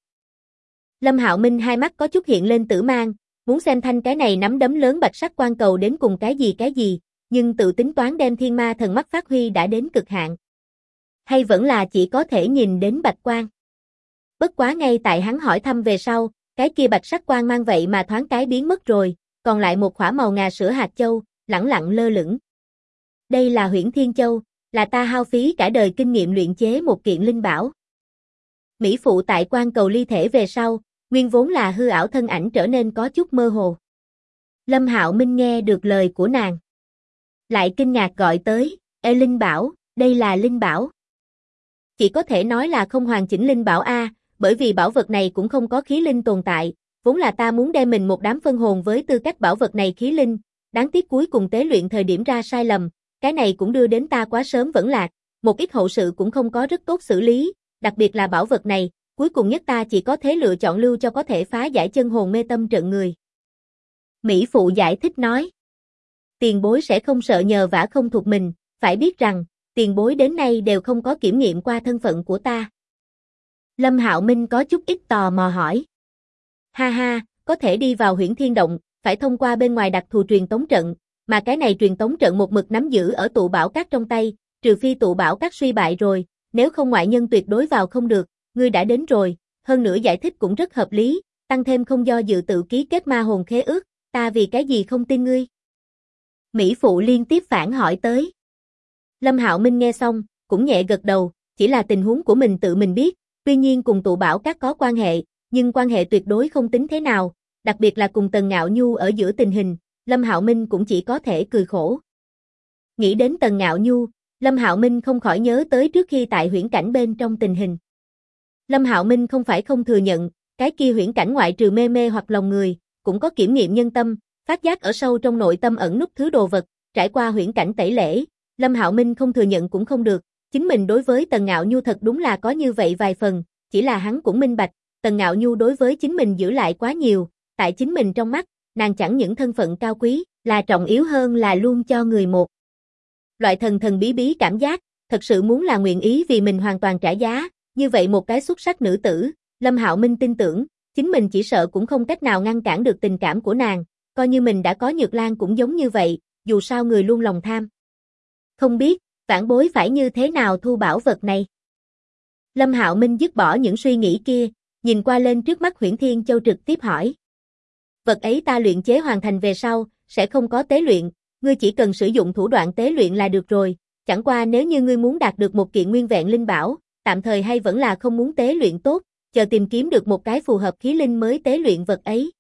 A: Lâm Hạo Minh hai mắt có chút hiện lên tử mang, muốn xem thanh cái này nắm đấm lớn bạch sắc quang cầu đến cùng cái gì, nhưng tự tính toán đem thiên ma thần mắt phát huy đã đến cực hạn. Hay vẫn là chỉ có thể nhìn đến bạch quang. Bất quá ngay tại hắn hỏi thăm về sau, cái kia bạch sắc quang mang vậy mà thoáng cái biến mất rồi, còn lại một khỏa màu ngà sữa hạt châu, lẳng lặng lơ lửng. Đây là Huyễn Thiên Châu, là ta hao phí cả đời kinh nghiệm luyện chế một kiện linh bảo. Mỹ Phụ tại quang cầu ly thể về sau, nguyên vốn là hư ảo thân ảnh trở nên có chút mơ hồ. Lâm Hạo Minh nghe được lời của nàng. Lại kinh ngạc gọi tới, linh bảo, đây là linh bảo. Chỉ có thể nói là không hoàn chỉnh linh bảo A, bởi vì bảo vật này cũng không có khí linh tồn tại, vốn là ta muốn đem mình một đám phân hồn với tư cách bảo vật này khí linh, đáng tiếc cuối cùng tế luyện thời điểm ra sai lầm, cái này cũng đưa đến ta quá sớm vẫn lạc, một ít hậu sự cũng không có rất tốt xử lý, đặc biệt là bảo vật này, cuối cùng nhất ta chỉ có thể lựa chọn lưu cho có thể phá giải chân hồn mê tâm trận người. Mỹ Phụ giải thích nói, tiền bối sẽ không sợ nhờ vả không thuộc mình, phải biết rằng, tiền bối đến nay đều không có kiểm nghiệm qua thân phận của ta. Lâm Hạo Minh có chút ít tò mò hỏi. Ha ha, có thể đi vào Huyễn Thiên Động, phải thông qua bên ngoài đặc thù truyền tống trận, mà cái này truyền tống trận một mực nắm giữ ở tụ bảo các trong tay, trừ phi tụ bảo các suy bại rồi, nếu không ngoại nhân tuyệt đối vào không được, ngươi đã đến rồi, hơn nữa giải thích cũng rất hợp lý, tăng thêm không do dự tự ký kết ma hồn khế ước, ta vì cái gì không tin ngươi? Mỹ Phụ liên tiếp phản hỏi tới. Lâm Hạo Minh nghe xong, cũng nhẹ gật đầu, chỉ là tình huống của mình tự mình biết, tuy nhiên cùng tụ bảo các có quan hệ, nhưng quan hệ tuyệt đối không tính thế nào, đặc biệt là cùng Tần Ngạo Nhu ở giữa tình hình, Lâm Hạo Minh cũng chỉ có thể cười khổ. Nghĩ đến Tần Ngạo Nhu, Lâm Hạo Minh không khỏi nhớ tới trước khi tại huyễn cảnh bên trong tình hình. Lâm Hạo Minh không phải không thừa nhận, cái kia huyễn cảnh ngoại trừ mê mê hoặc lòng người, cũng có kiểm nghiệm nhân tâm, phát giác ở sâu trong nội tâm ẩn nút thứ đồ vật, trải qua huyễn cảnh tẩy lễ, Lâm Hạo Minh không thừa nhận cũng không được, chính mình đối với Tần Ngạo Nhu thật đúng là có như vậy vài phần, chỉ là hắn cũng minh bạch, Tần Ngạo Nhu đối với chính mình giữ lại quá nhiều, tại chính mình trong mắt, nàng chẳng những thân phận cao quý, là trọng yếu hơn là luôn cho người một loại thần thần bí bí cảm giác, thật sự muốn là nguyện ý vì mình hoàn toàn trả giá, như vậy một cái xuất sắc nữ tử, Lâm Hạo Minh tin tưởng, chính mình chỉ sợ cũng không cách nào ngăn cản được tình cảm của nàng, coi như mình đã có Nhược Lan cũng giống như vậy, dù sao người luôn lòng tham. Không biết, vãn bối phải như thế nào thu bảo vật này? Lâm Hạo Minh dứt bỏ những suy nghĩ kia, nhìn qua lên trước mắt Huyễn Thiên Châu trực tiếp hỏi. Vật ấy ta luyện chế hoàn thành về sau, sẽ không có tế luyện, ngươi chỉ cần sử dụng thủ đoạn tế luyện là được rồi, chẳng qua nếu như ngươi muốn đạt được một kiện nguyên vẹn linh bảo, tạm thời hay vẫn là không muốn tế luyện tốt, chờ tìm kiếm được một cái phù hợp khí linh mới tế luyện vật ấy.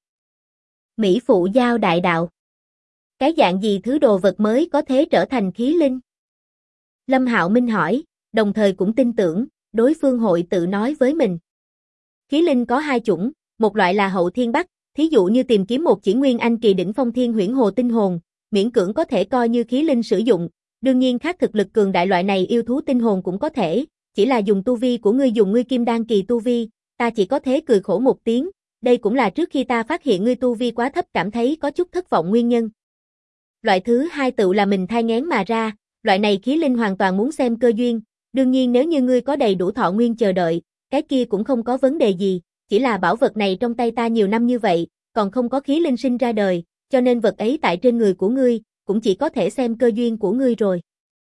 A: Mỹ Phụ giao đại đạo. Cái dạng gì thứ đồ vật mới có thể trở thành khí linh? Lâm Hạo Minh hỏi, đồng thời cũng tin tưởng, đối phương hội tự nói với mình. Khí linh có hai chủng, một loại là hậu thiên bắc, thí dụ như tìm kiếm một chỉ nguyên anh kỳ đỉnh phong thiên huyễn hồ tinh hồn, miễn cưỡng có thể coi như khí linh sử dụng, đương nhiên khác thực lực cường đại loại này yêu thú tinh hồn cũng có thể, chỉ là dùng tu vi của ngươi dùng ngươi kim đan kỳ tu vi, ta chỉ có thể cười khổ một tiếng, đây cũng là trước khi ta phát hiện ngươi tu vi quá thấp cảm thấy có chút thất vọng nguyên nhân. Loại thứ hai tự là mình thai nghén mà ra, loại này khí linh hoàn toàn muốn xem cơ duyên, đương nhiên nếu như ngươi có đầy đủ thọ nguyên chờ đợi, cái kia cũng không có vấn đề gì, chỉ là bảo vật này trong tay ta nhiều năm như vậy, còn không có khí linh sinh ra đời, cho nên vật ấy tại trên người của ngươi, cũng chỉ có thể xem cơ duyên của ngươi rồi.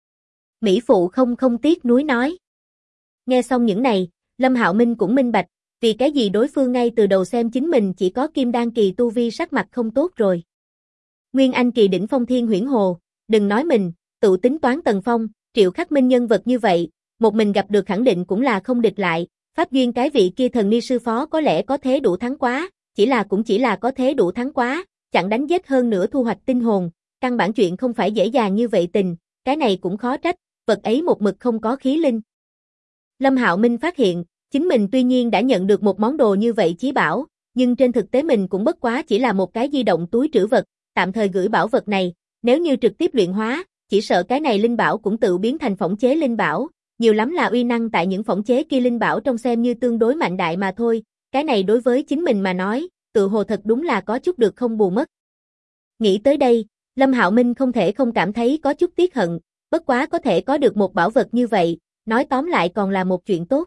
A: Mỹ Phụ không tiếc nuối nói. Nghe xong những này, Lâm Hạo Minh cũng minh bạch, vì cái gì đối phương ngay từ đầu xem chính mình chỉ có kim đan kỳ tu vi sắc mặt không tốt rồi. Nguyên anh kỳ đỉnh phong thiên huyễn hồ, đừng nói mình, tự tính toán Tần Phong, Triệu Khắc Minh nhân vật như vậy, một mình gặp được khẳng định cũng là không địch lại, Pháp Duyên cái vị kia thần ni sư phó có lẽ có thế đủ thắng quá, cũng chỉ là có thế đủ thắng quá, chẳng đánh giết hơn nữa thu hoạch tinh hồn, căn bản chuyện không phải dễ dàng như vậy tình, cái này cũng khó trách, vật ấy một mực không có khí linh. Lâm Hạo Minh phát hiện, chính mình tuy nhiên đã nhận được một món đồ như vậy chí bảo, nhưng trên thực tế mình cũng bất quá chỉ là một cái di động túi trữ vật, tạm thời gửi bảo vật này, nếu như trực tiếp luyện hóa, chỉ sợ cái này linh bảo cũng tự biến thành phỏng chế linh bảo, nhiều lắm là uy năng tại những phỏng chế kia linh bảo trong xem như tương đối mạnh đại mà thôi, cái này đối với chính mình mà nói, tự hồ thật đúng là có chút được không bù mất. Nghĩ tới đây, Lâm Hạo Minh không thể không cảm thấy có chút tiếc hận, bất quá có thể có được một bảo vật như vậy, nói tóm lại còn là một chuyện tốt.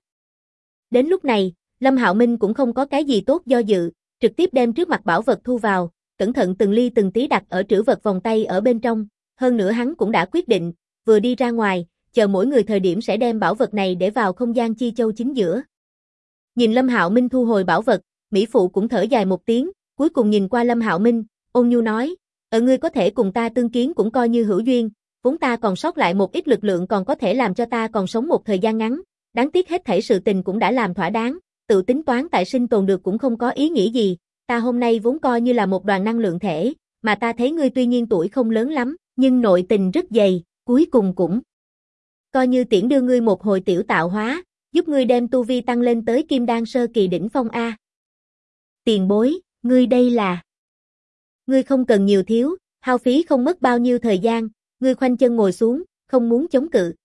A: Đến lúc này, Lâm Hạo Minh cũng không có cái gì tốt do dự, trực tiếp đem trước mặt bảo vật thu vào, cẩn thận từng ly từng tí đặt ở trữ vật vòng tay ở bên trong, hơn nữa hắn cũng đã quyết định, vừa đi ra ngoài, chờ mỗi người thời điểm sẽ đem bảo vật này để vào không gian chi châu chính giữa. Nhìn Lâm Hạo Minh thu hồi bảo vật, Mỹ Phụ cũng thở dài một tiếng, cuối cùng nhìn qua Lâm Hạo Minh, ôn nhu nói, ngươi có thể cùng ta tương kiến cũng coi như hữu duyên, vốn ta còn sót lại một ít lực lượng còn có thể làm cho ta còn sống một thời gian ngắn, đáng tiếc hết thảy sự tình cũng đã làm thỏa đáng, tự tính toán tại sinh tồn được cũng không có ý nghĩa gì, ta hôm nay vốn coi như là một đoàn năng lượng thể, mà ta thấy ngươi tuy nhiên tuổi không lớn lắm, nhưng nội tình rất dày, cuối cùng cũng coi như tiễn đưa ngươi một hồi tiểu tạo hóa, giúp ngươi đem tu vi tăng lên tới kim đan sơ kỳ đỉnh phong A. Tiền bối, ngươi đây là... Ngươi không cần nhiều thiếu, hao phí không mất bao nhiêu thời gian, ngươi khoanh chân ngồi xuống, không muốn chống cự.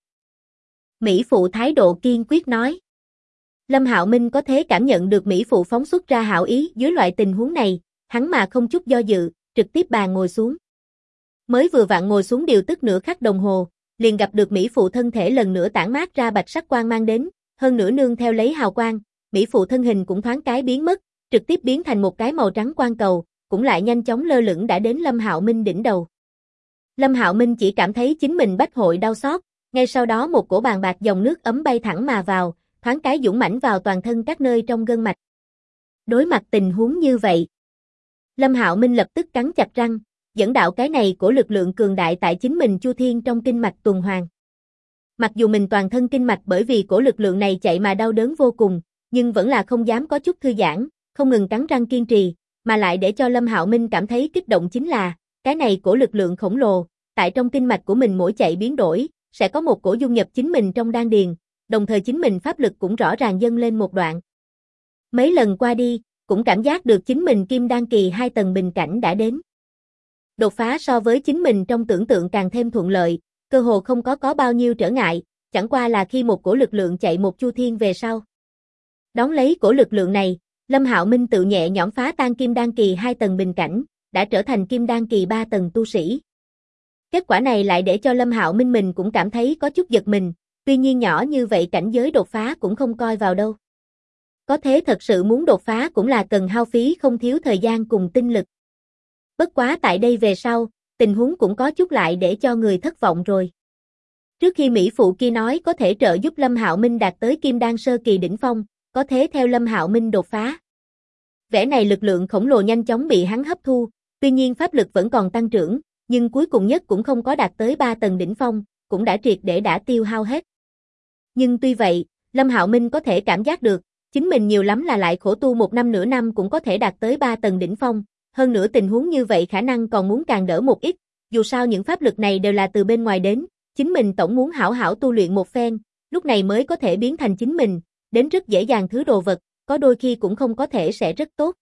A: Mỹ Phụ thái độ kiên quyết nói. Lâm Hạo Minh có thể cảm nhận được Mỹ Phụ phóng xuất ra hảo ý dưới loại tình huống này, hắn mà không chút do dự, trực tiếp bàn ngồi xuống. Mới vừa vặn ngồi xuống điều tức nửa khắc đồng hồ, liền gặp được Mỹ Phụ thân thể lần nữa tản mát ra bạch sắc quang mang đến, hơn nữa nương theo lấy hào quang, Mỹ Phụ thân hình cũng thoáng cái biến mất, trực tiếp biến thành một cái màu trắng quang cầu, cũng lại nhanh chóng lơ lửng đã đến Lâm Hạo Minh đỉnh đầu. Lâm Hạo Minh chỉ cảm thấy chính mình bách hội đau xót, ngay sau đó một cổ bàn bạc dòng nước ấm bay thẳng mà vào, thoáng cái dũng mãnh vào toàn thân các nơi trong gân mạch. Đối mặt tình huống như vậy, Lâm Hạo Minh lập tức cắn chặt răng, dẫn đạo cái này của lực lượng cường đại tại chính mình chu thiên trong kinh mạch tuần hoàn. Mặc dù mình toàn thân kinh mạch bởi vì cổ lực lượng này chạy mà đau đớn vô cùng, nhưng vẫn là không dám có chút thư giãn, không ngừng cắn răng kiên trì, mà lại để cho Lâm Hạo Minh cảm thấy kích động chính là, cái này cổ lực lượng khổng lồ, tại trong kinh mạch của mình mỗi chạy biến đổi, sẽ có một cổ dung nhập chính mình trong đan điền, đồng thời chính mình pháp lực cũng rõ ràng dâng lên một đoạn. Mấy lần qua đi, cũng cảm giác được chính mình kim đan kỳ 2 tầng bình cảnh đã đến. Đột phá so với chính mình trong tưởng tượng càng thêm thuận lợi, cơ hồ không có bao nhiêu trở ngại, chẳng qua là khi một cổ lực lượng chạy một chu thiên về sau. Đón lấy cổ lực lượng này, Lâm Hạo Minh tự nhẹ nhõm phá tan kim đan kỳ 2 tầng bình cảnh, đã trở thành kim đan kỳ 3 tầng tu sĩ. Kết quả này lại để cho Lâm Hạo Minh mình cũng cảm thấy có chút giật mình, tuy nhiên nhỏ như vậy cảnh giới đột phá cũng không coi vào đâu. Có thế thật sự muốn đột phá cũng là cần hao phí không thiếu thời gian cùng tinh lực. Bất quá tại đây về sau, tình huống cũng có chút lại để cho người thất vọng rồi. Trước khi Mỹ Phụ kia nói có thể trợ giúp Lâm Hạo Minh đạt tới kim đan sơ kỳ đỉnh phong, có thế theo Lâm Hạo Minh đột phá. Vẻ này lực lượng khổng lồ nhanh chóng bị hắn hấp thu, tuy nhiên pháp lực vẫn còn tăng trưởng, nhưng cuối cùng nhất cũng không có đạt tới 3 tầng đỉnh phong, cũng đã triệt để đã tiêu hao hết. Nhưng tuy vậy, Lâm Hạo Minh có thể cảm giác được, chính mình nhiều lắm là lại khổ tu 1 năm nửa năm cũng có thể đạt tới 3 tầng đỉnh phong, hơn nữa tình huống như vậy khả năng còn muốn càng đỡ một ít, dù sao những pháp lực này đều là từ bên ngoài đến, chính mình tổng muốn hảo hảo tu luyện một phen, lúc này mới có thể biến thành chính mình, đến rất dễ dàng thứ đồ vật, có đôi khi cũng không có thể sẽ rất tốt.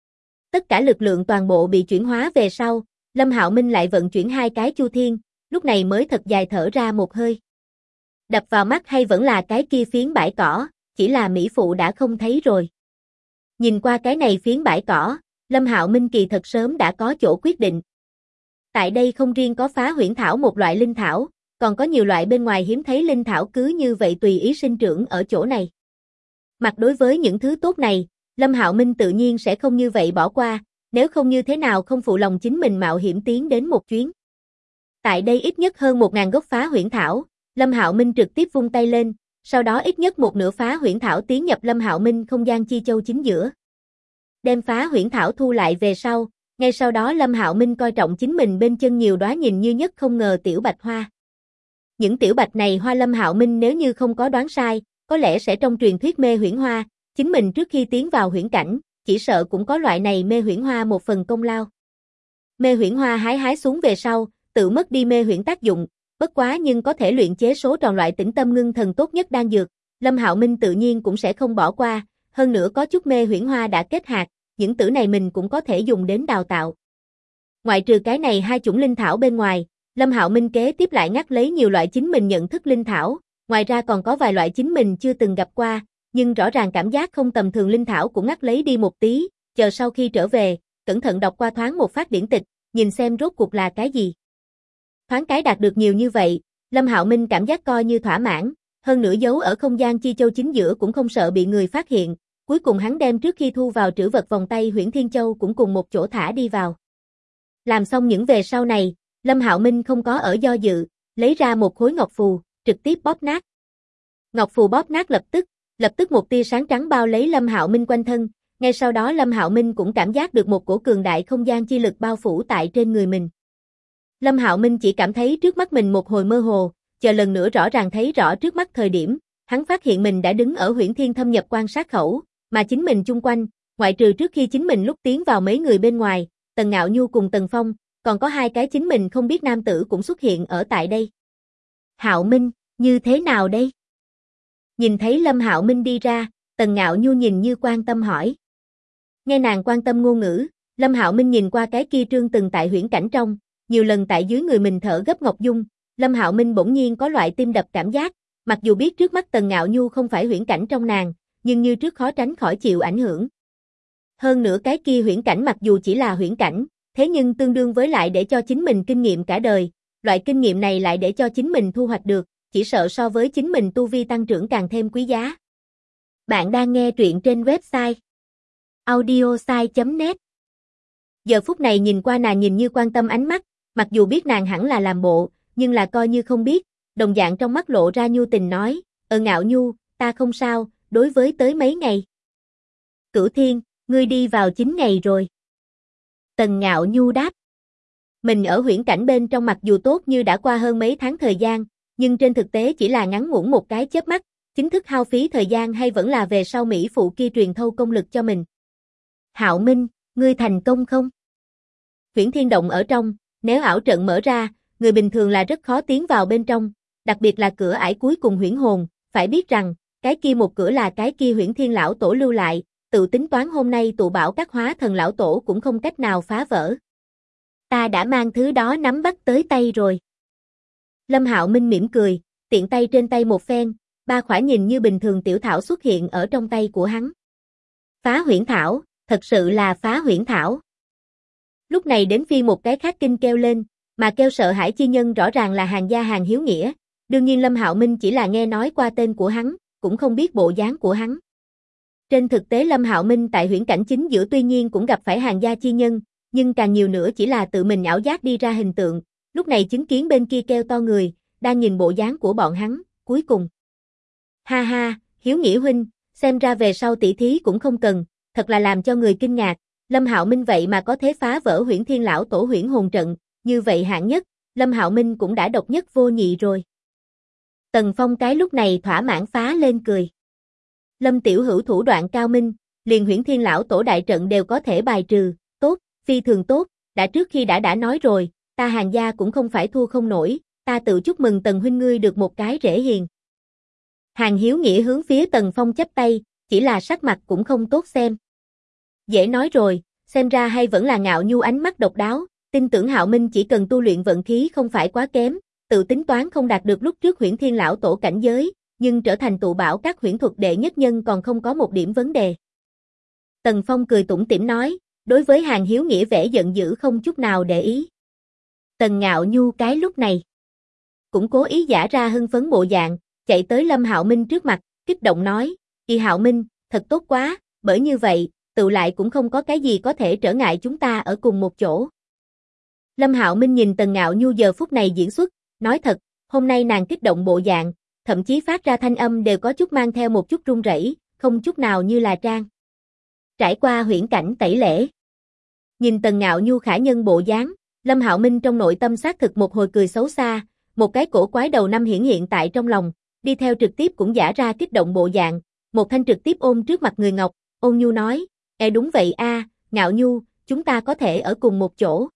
A: Tất cả lực lượng toàn bộ bị chuyển hóa về sau, Lâm Hạo Minh lại vận chuyển 2 cái chu thiên, lúc này mới thật dài thở ra một hơi. Đập vào mắt hay vẫn là cái kia phiến bãi cỏ, chỉ là mỹ phụ đã không thấy rồi. Nhìn qua cái này phiến bãi cỏ, Lâm Hạo Minh kỳ thật sớm đã có chỗ quyết định. Tại đây không riêng có phá huyễn thảo một loại linh thảo, còn có nhiều loại bên ngoài hiếm thấy linh thảo cứ như vậy tùy ý sinh trưởng ở chỗ này. Mặt đối với những thứ tốt này, Lâm Hạo Minh tự nhiên sẽ không như vậy bỏ qua, nếu không như thế nào không phụ lòng chính mình mạo hiểm tiến đến một chuyến. Tại đây ít nhất hơn 1000 gốc phá huyễn thảo, Lâm Hạo Minh trực tiếp vung tay lên, sau đó ít nhất một nửa phá huyễn thảo tiến nhập Lâm Hạo Minh không gian chi châu chính giữa. Đem phá huyễn thảo thu lại về sau, ngay sau đó Lâm Hạo Minh coi trọng chính mình bên chân nhiều đóa nhìn như nhất không ngờ tiểu bạch hoa. Những tiểu bạch này hoa Lâm Hạo Minh nếu như không có đoán sai, có lẽ sẽ trong truyền thuyết mê huyễn hoa, chính mình trước khi tiến vào huyễn cảnh, chỉ sợ cũng có loại này mê huyễn hoa một phần công lao. Mê huyễn hoa hái xuống về sau, tự mất đi mê huyễn tác dụng, bất quá nhưng có thể luyện chế số tròn loại tĩnh tâm ngưng thần tốt nhất đan dược, Lâm Hạo Minh tự nhiên cũng sẽ không bỏ qua, hơn nữa có chút mê huyễn hoa đã kết hạt, những tử này mình cũng có thể dùng đến đào tạo. Ngoại trừ cái này 2 chủng linh thảo bên ngoài, Lâm Hạo Minh kế tiếp lại ngắt lấy nhiều loại chính mình nhận thức linh thảo, ngoài ra còn có vài loại chính mình chưa từng gặp qua, nhưng rõ ràng cảm giác không tầm thường linh thảo cũng ngắt lấy đi một tí, chờ sau khi trở về, cẩn thận đọc qua thoáng một phát điển tịch, nhìn xem rốt cuộc là cái gì. Thoáng cái đạt được nhiều như vậy, Lâm Hạo Minh cảm giác coi như thỏa mãn, hơn nữa giấu ở không gian chi châu chính giữa cũng không sợ bị người phát hiện, cuối cùng hắn đem trước khi thu vào trữ vật vòng tay Huyễn Thiên Châu cũng cùng một chỗ thả đi vào. Làm xong những về sau này, Lâm Hạo Minh không có ở do dự, lấy ra một khối ngọc phù, trực tiếp bóp nát. Ngọc phù bóp nát lập tức một tia sáng trắng bao lấy Lâm Hạo Minh quanh thân, ngay sau đó Lâm Hạo Minh cũng cảm giác được một cổ cường đại không gian chi lực bao phủ tại trên người mình. Lâm Hạo Minh chỉ cảm thấy trước mắt mình một hồi mơ hồ, chờ lần nữa rõ ràng thấy rõ trước mắt thời điểm, hắn phát hiện mình đã đứng ở Huyễn Thiên thâm nhập quan sát khẩu, mà chính mình chung quanh, ngoại trừ trước khi chính mình lúc tiến vào mấy người bên ngoài, Tần Ngạo Nhu cùng Tần Phong, còn có 2 cái chính mình không biết nam tử cũng xuất hiện ở tại đây. Hạo Minh, như thế nào đây? Nhìn thấy Lâm Hạo Minh đi ra, Tần Ngạo Nhu nhìn như quan tâm hỏi. Nghe nàng quan tâm ngôn ngữ, Lâm Hạo Minh nhìn qua cái kia trương từng tại huyễn cảnh trong, nhiều lần tại dưới người mình thở gấp Ngọc Dung, Lâm Hạo Minh bỗng nhiên có loại tim đập cảm giác, mặc dù biết trước mắt Tần Ngạo Nhu không phải huyễn cảnh trong nàng, nhưng như trước khó tránh khỏi chịu ảnh hưởng. Hơn nữa cái kia huyễn cảnh mặc dù chỉ là huyễn cảnh, thế nhưng tương đương với lại để cho chính mình kinh nghiệm cả đời, loại kinh nghiệm này lại để cho chính mình thu hoạch được, chỉ sợ so với chính mình tu vi tăng trưởng càng thêm quý giá. Bạn đang nghe truyện trên website audiosai.net. Giờ phút này nhìn qua nàng nhìn như quan tâm ánh mắt, mặc dù biết nàng hẳn là làm bộ, nhưng là coi như không biết, đồng dạng trong mắt lộ ra nhu tình nói, Ngạo Nhu, ta không sao, đối với tới mấy ngày. Cửu Thiên, ngươi đi vào 9 ngày rồi. Tần Ngạo Nhu đáp. Mình ở huyễn cảnh bên trong mặc dù tốt như đã qua hơn mấy tháng thời gian, nhưng trên thực tế chỉ là ngắn ngủn một cái chớp mắt, chính thức hao phí thời gian hay vẫn là về sau Mỹ phụ kia truyền thâu công lực cho mình. Hạo Minh, ngươi thành công không? Huyễn Thiên động ở trong, nếu ảo trận mở ra, người bình thường là rất khó tiến vào bên trong, đặc biệt là cửa ải cuối cùng huyễn hồn, phải biết rằng, cái kia một cửa là cái kia Huyễn Thiên lão tổ lưu lại, tự tính toán hôm nay tụ bảo các hóa thần lão tổ cũng không cách nào phá vỡ. Ta đã mang thứ đó nắm bắt tới tay rồi. Lâm Hạo Minh mỉm cười, tiện tay trên tay một phen, 3 khỏa nhìn như bình thường tiểu thảo xuất hiện ở trong tay của hắn. Phá huyễn thảo, thật sự là phá huyễn thảo. Lúc này đến phi một cái khác kinh kêu lên, mà kêu sợ hãi chi nhân rõ ràng là hàng gia hàng hiếu nghĩa, đương nhiên Lâm Hạo Minh chỉ là nghe nói qua tên của hắn, cũng không biết bộ dáng của hắn. Trên thực tế Lâm Hạo Minh tại huyễn cảnh chính giữa tuy nhiên cũng gặp phải hàng gia chi nhân, nhưng càng nhiều nữa chỉ là tự mình ảo giác đi ra hình tượng, lúc này chứng kiến bên kia kêu to người, đang nhìn bộ dáng của bọn hắn, cuối cùng. Ha ha, Hiếu Nghĩa huynh, xem ra về sau tỷ thí cũng không cần, thật là làm cho người kinh ngạc, Lâm Hạo Minh vậy mà có thể phá vỡ Huyễn Thiên lão tổ huyễn hồn trận, như vậy hạng nhất, Lâm Hạo Minh cũng đã độc nhất vô nhị rồi. Tần Phong cái lúc này thỏa mãn phá lên cười. Lâm tiểu hữu thủ đoạn cao minh, liền Huyễn Thiên lão tổ đại trận đều có thể bài trừ, tốt, phi thường tốt, đã trước khi đã nói rồi, ta Hàn gia cũng không phải thua không nổi, ta tự chúc mừng Tần huynh ngươi được một cái rể hiền. Hàn Hiếu Nghĩa hướng phía Tần Phong chắp tay, chỉ là sắc mặt cũng không tốt xem. Dễ nói rồi, xem ra hay vẫn là Ngạo Nhu ánh mắt độc đáo, tin tưởng Hạo Minh chỉ cần tu luyện vận khí không phải quá kém, tự tính toán không đạt được lúc trước Huyễn Thiên lão tổ cảnh giới, nhưng trở thành tụ bảo các huyễn thuật đệ nhất nhân còn không có một điểm vấn đề. Tần Phong cười tủm tỉm nói, đối với Hàn Hiếu Nghĩa vẻ giận dữ không chút nào để ý. Tần Ngạo Nhu cái lúc này cũng cố ý giả ra hưng phấn bộ dạng, chạy tới Lâm Hạo Minh trước mặt, kích động nói, "Y Hạo Minh, thật tốt quá, bởi như vậy, tự lại cũng không có cái gì có thể trở ngại chúng ta ở cùng một chỗ." Lâm Hạo Minh nhìn Tần Ngạo Nhu giờ phút này diễn xuất, nói thật, hôm nay nàng kích động bộ dạng, thậm chí phát ra thanh âm đều có chút mang theo một chút run rẩy, không chút nào như là trang. Trải qua huyễn cảnh tẩy lễ. Nhìn Tần Ngạo Nhu khả nhân bộ dáng, Lâm Hạo Minh trong nội tâm xác thực một hồi cười xấu xa, một cái cổ quái đầu năm hiển hiện tại trong lòng, đi theo trực tiếp cũng giả ra kích động bộ dạng, một thanh trực tiếp ôm trước mặt người ngọc, ôn nhu nói, đúng vậy a, Ngạo Nhu, chúng ta có thể ở cùng một chỗ.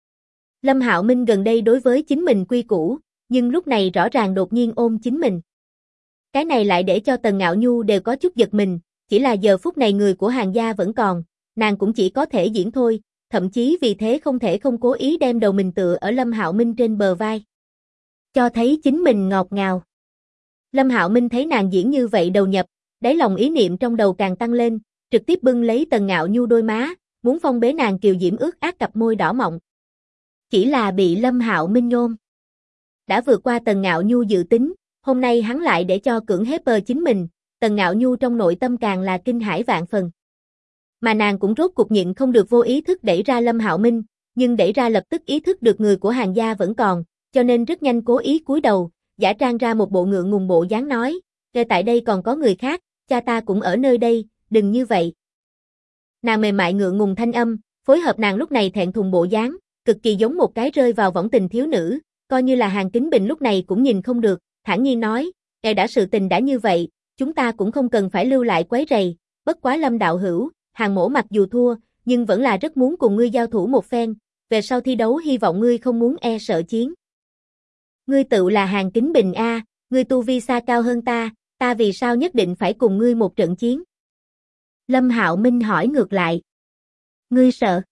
A: Lâm Hạo Minh gần đây đối với chính mình quy củ, nhưng lúc này rõ ràng đột nhiên ôm chính mình. Cái này lại để cho Tần Ngạo Nhu đều có chút giật mình, chỉ là giờ phút này người của Hàn gia vẫn còn, nàng cũng chỉ có thể diễn thôi, thậm chí vì thế không thể không cố ý đem đầu mình tựa ở Lâm Hạo Minh trên bờ vai. Cho thấy chính mình ngọt ngào. Lâm Hạo Minh thấy nàng diễn như vậy đầu nhập, đáy lòng ý niệm trong đầu càng tăng lên, trực tiếp bưng lấy Tần Ngạo Nhu đôi má, muốn phong bế nàng kiều diễm ướt át cặp môi đỏ mọng. Chỉ là bị Lâm Hạo Minh ôm. Đã vượt qua Tần Ngạo Nhu dự tính, hôm nay hắn lại để cho cưỡng ép chính mình, Tần Ngạo Nhu trong nội tâm càng là kinh hãi vạn phần. Mà nàng cũng rốt cuộc nhịn không được vô ý thức đẩy ra Lâm Hạo Minh, nhưng đẩy ra lập tức ý thức được người của Hàn gia vẫn còn, cho nên rất nhanh cố ý cúi đầu, giả trang ra một bộ ngượng ngùng bộ dáng nói, "Ngay tại đây còn có người khác, cha ta cũng ở nơi đây, đừng như vậy." Nàng mềm mại ngượng ngùng thanh âm, phối hợp nàng lúc này thẹn thùng bộ dáng, cực kỳ giống một cái rơi vào võng tình thiếu nữ, coi như là Hàn Kính Bình lúc này cũng nhìn không được, thản nhiên nói, đã sự tình đã như vậy, chúng ta cũng không cần phải lưu lại quấy rầy, bất quá Lâm đạo hữu, Hàn mỗ mặc dù thua, nhưng vẫn là rất muốn cùng ngươi giao thủ một phen, về sau thi đấu hy vọng ngươi không muốn e sợ chiến." "Ngươi tự là Hàn Kính Bình a, ngươi tu vi xa cao hơn ta vì sao nhất định phải cùng ngươi một trận chiến?" Lâm Hạo Minh hỏi ngược lại. "Ngươi sợ?"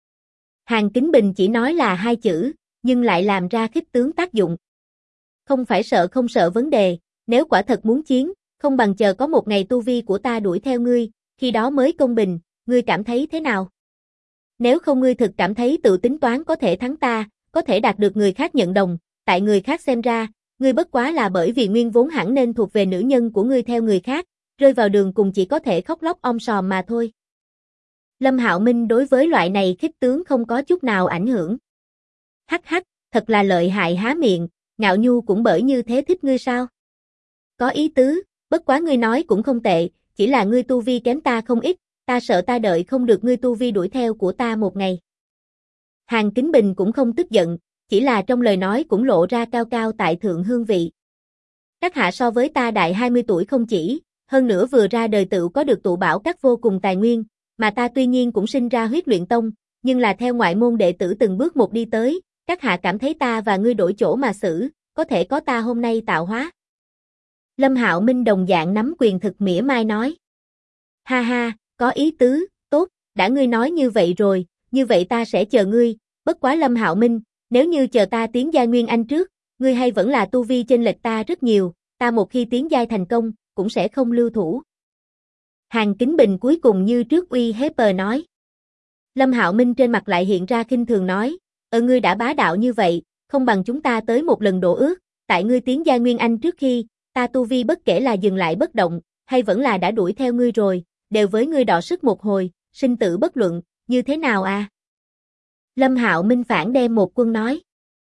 A: Hàn Kính Bình chỉ nói là hai chữ, nhưng lại làm ra khích tướng tác dụng. Không phải sợ không sợ vấn đề, nếu quả thật muốn chiến, không bằng chờ có một ngày tu vi của ta đuổi theo ngươi, khi đó mới công bình, ngươi cảm thấy thế nào? Nếu không ngươi thực cảm thấy tự tính toán có thể thắng ta, có thể đạt được người khác nhận đồng, tại người khác xem ra, ngươi bất quá là bởi vì nguyên vốn hẳn nên thuộc về nữ nhân của ngươi theo người khác, rơi vào đường cùng chỉ có thể khóc lóc om sòm mà thôi. Lâm Hạo Minh đối với loại này khích tướng không có chút nào ảnh hưởng. Hắc hắc, thật là lợi hại há miệng, Ngạo Nhu cũng bởi như thế thích ngươi sao? Có ý tứ, bất quá ngươi nói cũng không tệ, chỉ là ngươi tu vi kém ta không ít, ta sợ ta đợi không được ngươi tu vi đuổi theo của ta một ngày. Hàn Kính Bình cũng không tức giận, chỉ là trong lời nói cũng lộ ra cao cao tại thượng hương vị. Các hạ so với ta đại 20 tuổi không chỉ, hơn nữa vừa ra đời tự có được tụ bảo các vô cùng tài nguyên, mà ta tuy nhiên cũng sinh ra huyết luyện tông, nhưng là theo ngoại môn đệ tử từng bước một đi tới, các hạ cảm thấy ta và ngươi đổi chỗ mà xử, có thể có ta hôm nay tạo hóa. Lâm Hạo Minh đồng dạng nắm quyền thực mỉa mai nói. Ha ha, có ý tứ, tốt, đã ngươi nói như vậy rồi, như vậy ta sẽ chờ ngươi, bất quá Lâm Hạo Minh, nếu như chờ ta tiến giai Nguyên Anh trước, ngươi hay vẫn là tu vi chênh lệch ta rất nhiều, ta một khi tiến giai thành công, cũng sẽ không lưu thủ. Hàn Kính Bình cuối cùng như trước uy hiếp nói. Lâm Hạo Minh trên mặt lại hiện ra khinh thường nói, ngươi đã bá đạo như vậy, không bằng chúng ta tới một lần đổ ước, tại ngươi tiến giai Nguyên Anh trước khi, ta tu vi bất kể là dừng lại bất động, hay vẫn là đã đuổi theo ngươi rồi, đều với ngươi đọ sức một hồi, sinh tử bất luận, như thế nào à? Lâm Hạo Minh phản đem một quân nói.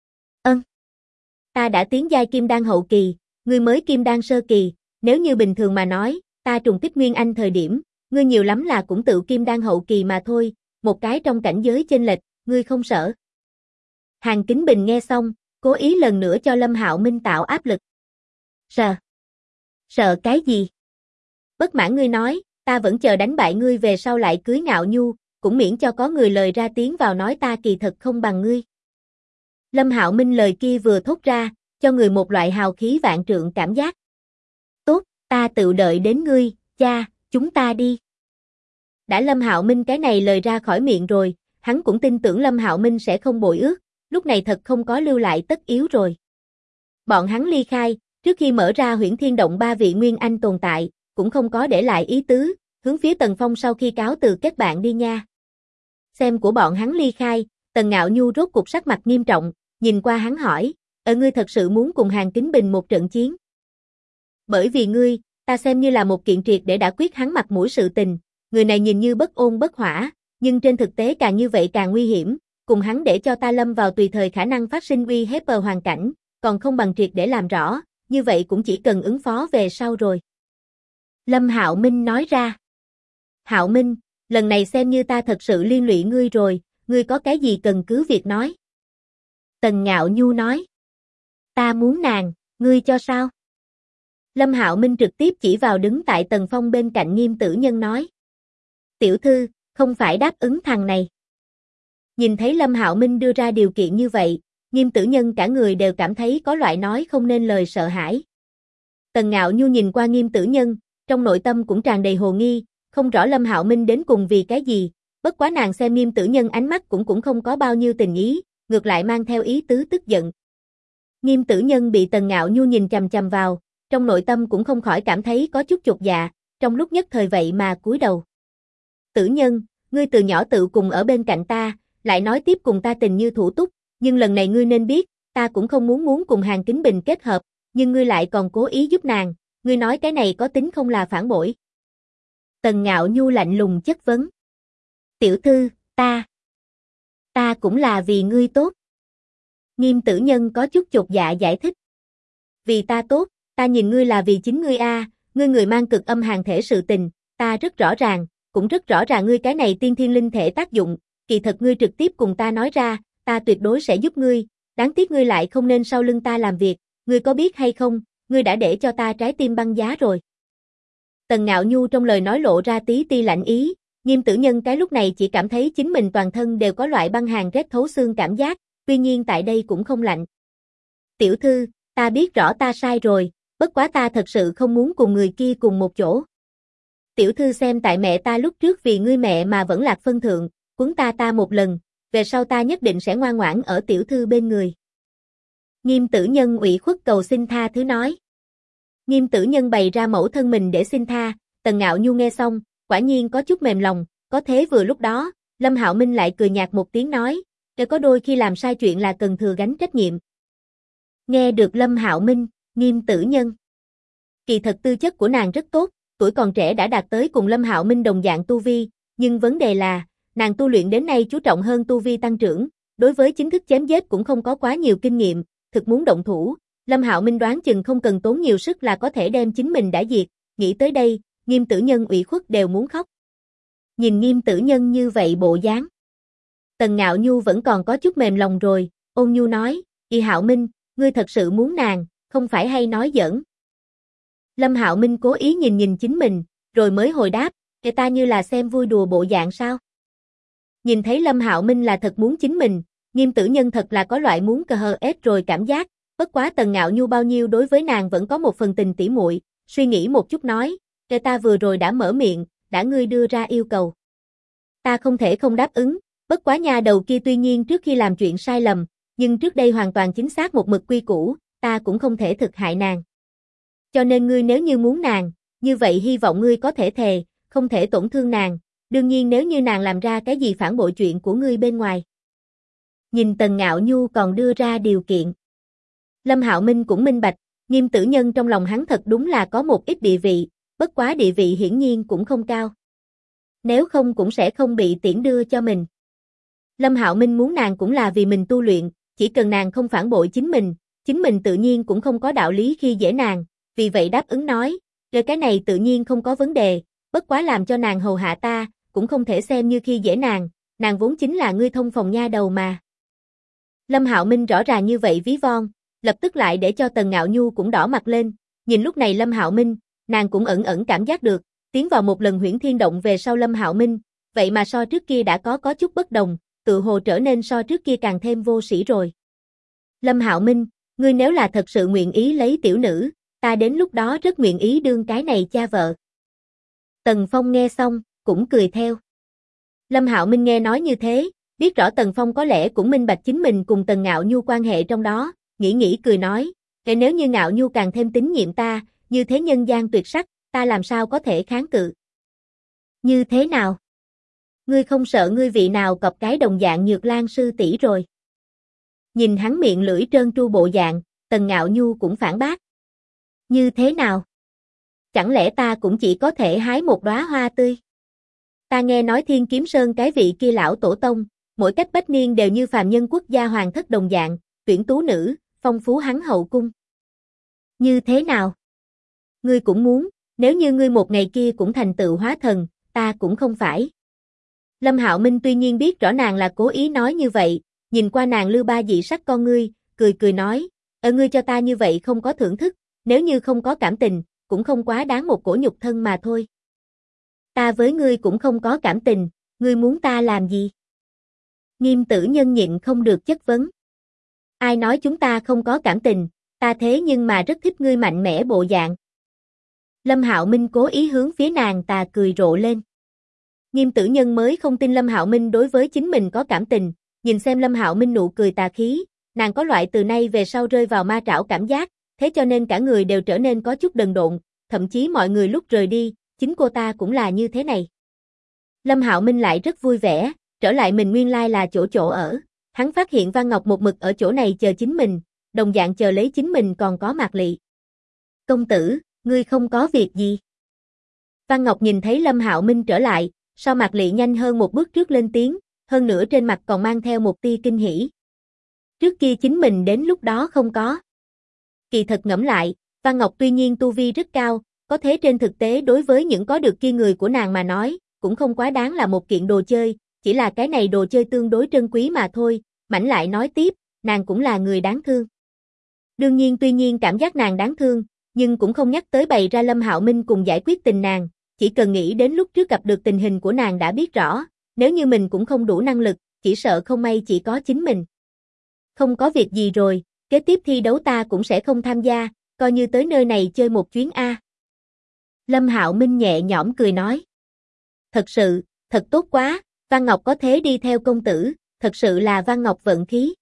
A: Ta đã tiến giai Kim Đan hậu kỳ, ngươi mới Kim Đan sơ kỳ, nếu như bình thường mà nói, ta trùng kích Nguyên Anh thời điểm, ngươi nhiều lắm là cũng tự Kim Đan hậu kỳ mà thôi, một cái trong cảnh giới chênh lệch, ngươi không sợ. Hàn Kính Bình nghe xong, cố ý lần nữa cho Lâm Hạo Minh tạo áp lực. Sợ cái gì? Bất mãn ngươi nói, ta vẫn chờ đánh bại ngươi về sau lại cưới Ngạo Nhu, cũng miễn cho có người lời ra tiếng vào nói ta kỳ thật không bằng ngươi. Lâm Hạo Minh lời kia vừa thốt ra, cho người một loại hào khí vạn trượng cảm giác. Tốt, ta tự đợi đến ngươi, cha, chúng ta đi. Đã Lâm Hạo Minh cái này lời ra khỏi miệng rồi, hắn cũng tin tưởng Lâm Hạo Minh sẽ không bội ước, lúc này thật không có lưu lại tất yếu rồi. Bọn hắn ly khai, trước khi mở ra Huyễn Thiên Động 3 vị Nguyên Anh tồn tại, cũng không có để lại ý tứ, hướng phía Tần Phong sau khi cáo từ kết bạn đi nha. Xem của bọn hắn ly khai, Tần Ngạo Nhu rốt cục sắc mặt nghiêm trọng, nhìn qua hắn hỏi, ngươi thật sự muốn cùng Hàn Kính Bình một trận chiến? Bởi vì ngươi, ta xem như là một kiện triệt để đã quyết hắn mặt mũi sự tình, người này nhìn như bất ôn bất hỏa, nhưng trên thực tế càng như vậy càng nguy hiểm, cùng hắn để cho ta lâm vào tùy thời khả năng phát sinh uy hiếp hoàn cảnh, còn không bằng triệt để làm rõ, như vậy cũng chỉ cần ứng phó về sau rồi. Lâm Hạo Minh nói ra. Hạo Minh, lần này xem như ta thật sự liên lụy ngươi rồi, ngươi có cái gì cần cứ việc nói. Tần Ngạo Nhu nói. Ta muốn nàng, ngươi cho sao? Lâm Hạo Minh trực tiếp chỉ vào đứng tại Tần Phong bên cạnh Nghiêm Tử Nhân nói. Tiểu thư, không phải đáp ứng thằng này. Nhìn thấy Lâm Hạo Minh đưa ra điều kiện như vậy, Nghiêm Tử Nhân cả người đều cảm thấy có loại nói không nên lời sợ hãi. Tần Ngạo Nhu nhìn qua Nghiêm Tử Nhân, trong nội tâm cũng tràn đầy hồ nghi, không rõ Lâm Hạo Minh đến cùng vì cái gì, bất quá nàng xem Nghiêm Tử Nhân ánh mắt cũng không có bao nhiêu tình ý, ngược lại mang theo ý tứ tức giận. Nghiêm Tử Nhân bị Tần Ngạo Nhu nhìn chằm chằm vào, trong nội tâm cũng không khỏi cảm thấy có chút chột dạ, trong lúc nhất thời vậy mà cúi đầu. Tử Nhân, ngươi từ nhỏ tự cùng ở bên cạnh ta, lại nói tiếp cùng ta tình như thủ túc, nhưng lần này ngươi nên biết, ta cũng không muốn cùng Hàn Kính Bình kết hợp, nhưng ngươi lại còn cố ý giúp nàng, ngươi nói cái này có tính không là phản bội? Tần Ngạo Nhu lạnh lùng chất vấn. Tiểu thư, ta cũng là vì ngươi tốt. Nghiêm Tử Nhân có chút chột dạ giải thích. Vì ta tốt, ta nhìn ngươi là vì chính ngươi ngươi người mang cực âm hàn thể sự tình, ta rất rõ ràng, cũng rất rõ ràng ngươi cái này tiên thiên linh thể tác dụng, kỳ thật ngươi trực tiếp cùng ta nói ra, ta tuyệt đối sẽ giúp ngươi, đáng tiếc ngươi lại không nên sau lưng ta làm việc, ngươi có biết hay không, ngươi đã để cho ta trái tim băng giá rồi. Tần Ngạo Nhu trong lời nói lộ ra tí ti lạnh ý, Nghiêm Tử Nhân cái lúc này chỉ cảm thấy chính mình toàn thân đều có loại băng hàn rét thấu xương cảm giác, tuy nhiên tại đây cũng không lạnh. Tiểu thư, ta biết rõ ta sai rồi, bất quá ta thật sự không muốn cùng người kia cùng một chỗ. Tiểu thư xem tại mẹ ta lúc trước vì ngươi mẹ mà vẫn lạc phân thượng, quấn ta một lần, về sau ta nhất định sẽ ngoan ngoãn ở tiểu thư bên người. Nghiêm Tử Nhân ủy khuất cầu xin tha thứ nói. Nghiêm Tử Nhân bày ra mẫu thân mình để xin tha, Tần Ngạo Nhu nghe xong, quả nhiên có chút mềm lòng, có thế vừa lúc đó, Lâm Hạo Minh lại cười nhạt một tiếng nói, có đôi khi làm sai chuyện là cần thừa gánh trách nhiệm. Nghe được Lâm Hạo Minh, Nghiêm Tử Nhân. Kỳ thật tư chất của nàng rất tốt, tuổi còn trẻ đã đạt tới cùng Lâm Hạo Minh đồng dạng tu vi, nhưng vấn đề là, nàng tu luyện đến nay chú trọng hơn tu vi tăng trưởng, đối với chính thức chém giết cũng không có quá nhiều kinh nghiệm, thực muốn động thủ, Lâm Hạo Minh đoán chừng không cần tốn nhiều sức là có thể đem chính mình đã diệt, nghĩ tới đây, Nghiêm Tử Nhân ủy khuất đều muốn khóc. Nhìn Nghiêm Tử Nhân như vậy bộ dáng, Tần Ngạo Nhu vẫn còn có chút mềm lòng rồi, ôn nhu nói, Hạo Minh, ngươi thật sự muốn nàng, không phải hay nói giỡn. Lâm Hạo Minh cố ý nhìn chính mình, rồi mới hồi đáp, người ta như là xem vui đùa bộ dạng sao. Nhìn thấy Lâm Hạo Minh là thật muốn chính mình, Nghiêm Tử Nhân thật là có loại muốn cờ hờ ết rồi cảm giác, bất quá Tần Ngạo Nhu bao nhiêu đối với nàng vẫn có một phần tình tỉ muội, suy nghĩ một chút nói, người ta vừa rồi đã mở miệng, đã ngươi đưa ra yêu cầu. Ta không thể không đáp ứng, bất quá nhà đầu kia tuy nhiên trước khi làm chuyện sai lầm, nhưng trước đây hoàn toàn chính xác một mực quy củ, ta cũng không thể thực hại nàng. Cho nên ngươi nếu như muốn nàng, như vậy hy vọng ngươi có thể thề, không thể tổn thương nàng, đương nhiên nếu như nàng làm ra cái gì phản bội chuyện của ngươi bên ngoài. Nhìn Tần Ngạo Nhu còn đưa ra điều kiện. Lâm Hạo Minh cũng minh bạch, Nghiêm Tử Nhân trong lòng hắn thật đúng là có một ít địa vị, bất quá địa vị hiển nhiên cũng không cao. Nếu không cũng sẽ không bị tiễn đưa cho mình. Lâm Hạo Minh muốn nàng cũng là vì mình tu luyện, chỉ cần nàng không phản bội chính mình tự nhiên cũng không có đạo lý khi dễ nàng, vì vậy đáp ứng nói, rồi cái này tự nhiên không có vấn đề, bất quá làm cho nàng hầu hạ ta, cũng không thể xem như khi dễ nàng vốn chính là ngươi thông phòng nha đầu mà. Lâm Hạo Minh rõ ràng như vậy ví von, lập tức lại để cho Tần Ngạo Nhu cũng đỏ mặt lên, nhìn lúc này Lâm Hạo Minh, nàng cũng ẩn ẩn cảm giác được, tiến vào một lần Huyễn Thiên Động về sau Lâm Hạo Minh, vậy mà so trước kia đã có chút bất đồng, tự hồ trở nên so trước kia càng thêm vô sĩ rồi. Lâm Hạo Minh, ngươi nếu là thật sự nguyện ý lấy tiểu nữ, ta đến lúc đó rất nguyện ý đương cái này cha vợ. Tần Phong nghe xong, cũng cười theo. Lâm Hạo Minh nghe nói như thế, biết rõ Tần Phong có lẽ cũng minh bạch chính mình cùng Tần Ngạo Nhu quan hệ trong đó, nghĩ cười nói, nếu như Ngạo Nhu càng thêm tín nhiệm ta, như thế nhân gian tuyệt sắc, ta làm sao có thể kháng cự. Như thế nào? Ngươi không sợ ngươi vị nào cọp cái đồng dạng Nhược Lan sư tỷ rồi. Nhìn hắn miệng lưỡi trơn tru bộ dạng, Tần Ngạo Nhu cũng phản bác. Như thế nào? Chẳng lẽ ta cũng chỉ có thể hái một đóa hoa tươi? Ta nghe nói Thiên Kiếm Sơn cái vị kia lão tổ tông, mỗi cách bách niên đều như phàm nhân quốc gia hoàng thất đồng dạng, tuyển tú nữ, phong phú hắn hậu cung. Như thế nào? Ngươi cũng muốn, nếu như ngươi một ngày kia cũng thành tựu hóa thần, ta cũng không phải. Lâm Hạo Minh tuy nhiên biết rõ nàng là cố ý nói như vậy, nhìn qua nàng lưu ba dị sắc con ngươi, cười nói, ngươi cho ta như vậy không có thưởng thức, nếu như không có cảm tình, cũng không quá đáng một cổ nhục thân mà thôi. Ta với ngươi cũng không có cảm tình, ngươi muốn ta làm gì? Nghiêm Tử Nhân nhịn không được chất vấn. Ai nói chúng ta không có cảm tình, ta thế nhưng mà rất thích ngươi mạnh mẽ bộ dạng. Lâm Hạo Minh cố ý hướng phía nàng ta cười rộ lên. Nghiêm Tử Nhân mới không tin Lâm Hạo Minh đối với chính mình có cảm tình, nhìn xem Lâm Hạo Minh nụ cười tà khí, nàng có loại từ nay về sau rơi vào ma trảo cảm giác, thế cho nên cả người đều trở nên có chút đần độn, thậm chí mọi người lúc rời đi, chính cô ta cũng là như thế này. Lâm Hạo Minh lại rất vui vẻ, trở lại mình nguyên lai là chỗ ở, hắn phát hiện Văn Ngọc một mực ở chỗ này chờ chính mình, đồng dạng chờ lấy chính mình còn có Mạc Lị. Công tử, ngươi không có việc gì? Văn Ngọc nhìn thấy Lâm Hạo Minh trở lại, sau Mạc Lị nhanh hơn một bước trước lên tiếng, hơn nữa trên mặt còn mang theo một tia kinh hỉ. Trước kia chính mình đến lúc đó không có. Kỳ thật ngẫm lại, Văn Ngọc tuy nhiên tu vi rất cao, có thế trên thực tế đối với những có được kia người của nàng mà nói, cũng không quá đáng là một kiện đồ chơi, chỉ là cái này đồ chơi tương đối trân quý mà thôi, Mảnh lại nói tiếp, nàng cũng là người đáng thương. Đương nhiên tuy nhiên cảm giác nàng đáng thương, nhưng cũng không nhắc tới bày ra Lâm Hạo Minh cùng giải quyết tình nàng, chỉ cần nghĩ đến lúc trước gặp được tình hình của nàng đã biết rõ, nếu như mình cũng không đủ năng lực, chỉ sợ không may chỉ có chính mình. Không có việc gì rồi, kế tiếp thi đấu ta cũng sẽ không tham gia, coi như tới nơi này chơi một chuyến a. Lâm Hạo Minh nhẹ nhõm cười nói. Thật sự, thật tốt quá, Văn Ngọc có thế đi theo công tử, thật sự là Văn Ngọc vận khí.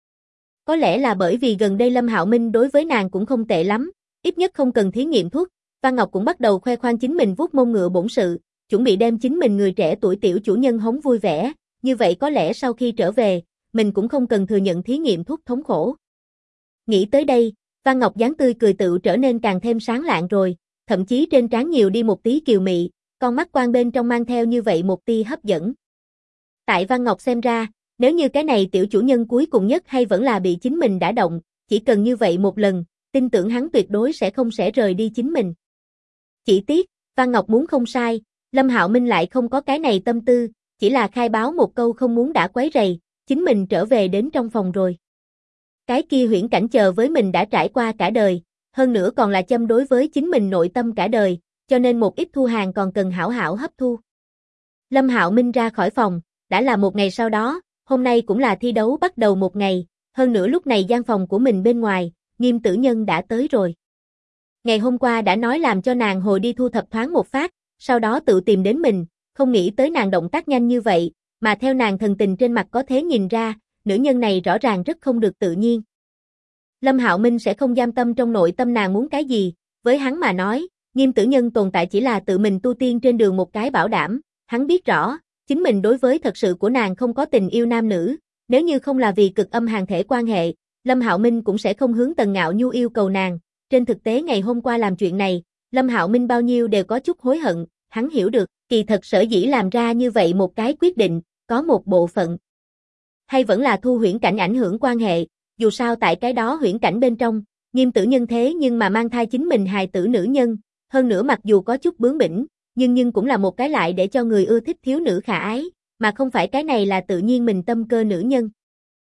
A: Có lẽ là bởi vì gần đây Lâm Hạo Minh đối với nàng cũng không tệ lắm, ít nhất không cần thí nghiệm thuốc, Văn Ngọc cũng bắt đầu khoe khoang chính mình vuốt mông ngựa bổn sự, chuẩn bị đem chính mình người trẻ tuổi tiểu chủ nhân hống vui vẻ, như vậy có lẽ sau khi trở về, mình cũng không cần thừa nhận thí nghiệm thuốc thống khổ. Nghĩ tới đây, Văn Ngọc dáng tươi cười tự trở nên càng thêm sáng lạng rồi, thậm chí trên trán nhiều đi một tí kiều mị, con mắt quan bên trong mang theo như vậy một tia hấp dẫn. Tại Văn Ngọc xem ra, nếu như cái này tiểu chủ nhân cuối cùng nhất hay vẫn là bị chính mình đả động, chỉ cần như vậy một lần, tin tưởng hắn tuyệt đối sẽ rời đi chính mình. Chỉ tiếc, Văn Ngọc muốn không sai, Lâm Hạo Minh lại không có cái này tâm tư, chỉ là khai báo một câu không muốn đã quấy rầy, chính mình trở về đến trong phòng rồi. Cái kia huyễn cảnh chờ với mình đã trải qua cả đời, hơn nữa còn là châm đối với chính mình nội tâm cả đời, cho nên một ít thu hàng còn cần hảo hảo hấp thu. Lâm Hạo Minh ra khỏi phòng, đã là một ngày sau đó, hôm nay cũng là thi đấu bắt đầu một ngày, hơn nữa lúc này gian phòng của mình bên ngoài, Nghiêm Tử Nhân đã tới rồi. Ngày hôm qua đã nói làm cho nàng hồi đi thu thập thoáng một phát, sau đó tự tìm đến mình, không nghĩ tới nàng động tác nhanh như vậy, mà theo nàng thần tình trên mặt có thể nhìn ra, nữ nhân này rõ ràng rất không được tự nhiên. Lâm Hạo Minh sẽ không giam tâm trong nội tâm nàng muốn cái gì, với hắn mà nói, Nghiêm Tử Nhân tồn tại chỉ là tự mình tu tiên trên đường một cái bảo đảm, hắn biết rõ, chính mình đối với thật sự của nàng không có tình yêu nam nữ, nếu như không là vì cực âm hàn thể quan hệ, Lâm Hạo Minh cũng sẽ không hướng Tần Ngạo Nhu yêu cầu nàng. Trên thực tế ngày hôm qua làm chuyện này, Lâm Hạo Minh bao nhiêu đều có chút hối hận, hắn hiểu được, kỳ thật sở dĩ làm ra như vậy một cái quyết định, có một bộ phận. Hay vẫn là thu huyễn cảnh ảnh hưởng quan hệ, dù sao tại cái đó huyễn cảnh bên trong, Nghiêm Tử Nhân thế nhưng mà mang thai chính mình hài tử nữ nhân, hơn nữa mặc dù có chút bướng bỉnh, nhưng cũng là một cái lại để cho người ưa thích thiếu nữ khả ái, mà không phải cái này là tự nhiên mình tâm cơ nữ nhân.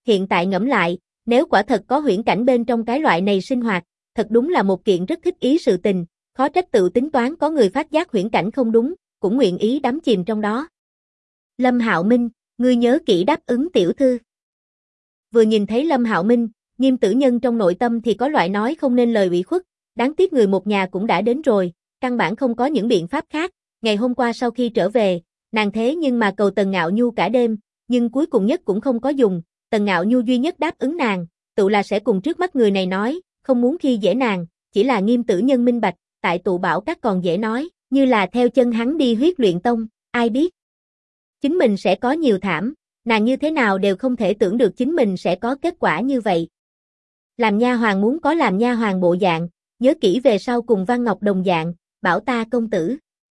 A: Hiện tại ngẫm lại, nếu quả thật có huyễn cảnh bên trong cái loại này sinh hoạt, thật đúng là một kiện rất thích ý sự tình, khó trách tự tính toán có người phát giác huyễn cảnh không đúng, cũng nguyện ý đắm chìm trong đó. Lâm Hạo Minh, ngươi nhớ kỹ đáp ứng tiểu thư. Vừa nhìn thấy Lâm Hạo Minh, Nghiêm Tử Nhân trong nội tâm thì có loại nói không nên lời ủy khuất, đáng tiếc người một nhà cũng đã đến rồi, căn bản không có những biện pháp khác, ngày hôm qua sau khi trở về, nàng thế nhưng mà cầu Tần Ngạo Nhu cả đêm, nhưng cuối cùng nhất cũng không có dùng, Tần Ngạo Nhu duy nhất đáp ứng nàng, tự là sẽ cùng trước mắt người này nói, không muốn khi dễ nàng, chỉ là Nghiêm Tử Nhân minh bạch, tại tụ bảo các còn dễ nói, như là theo chân hắn đi huyết luyện tông, ai biết. Chính mình sẽ có nhiều thảm, nàng như thế nào đều không thể tưởng được chính mình sẽ có kết quả như vậy. Làm nha hoàn muốn có làm nha hoàn bộ dạng, nhớ kỹ về sau cùng Văn Ngọc đồng dạng, bảo ta công tử.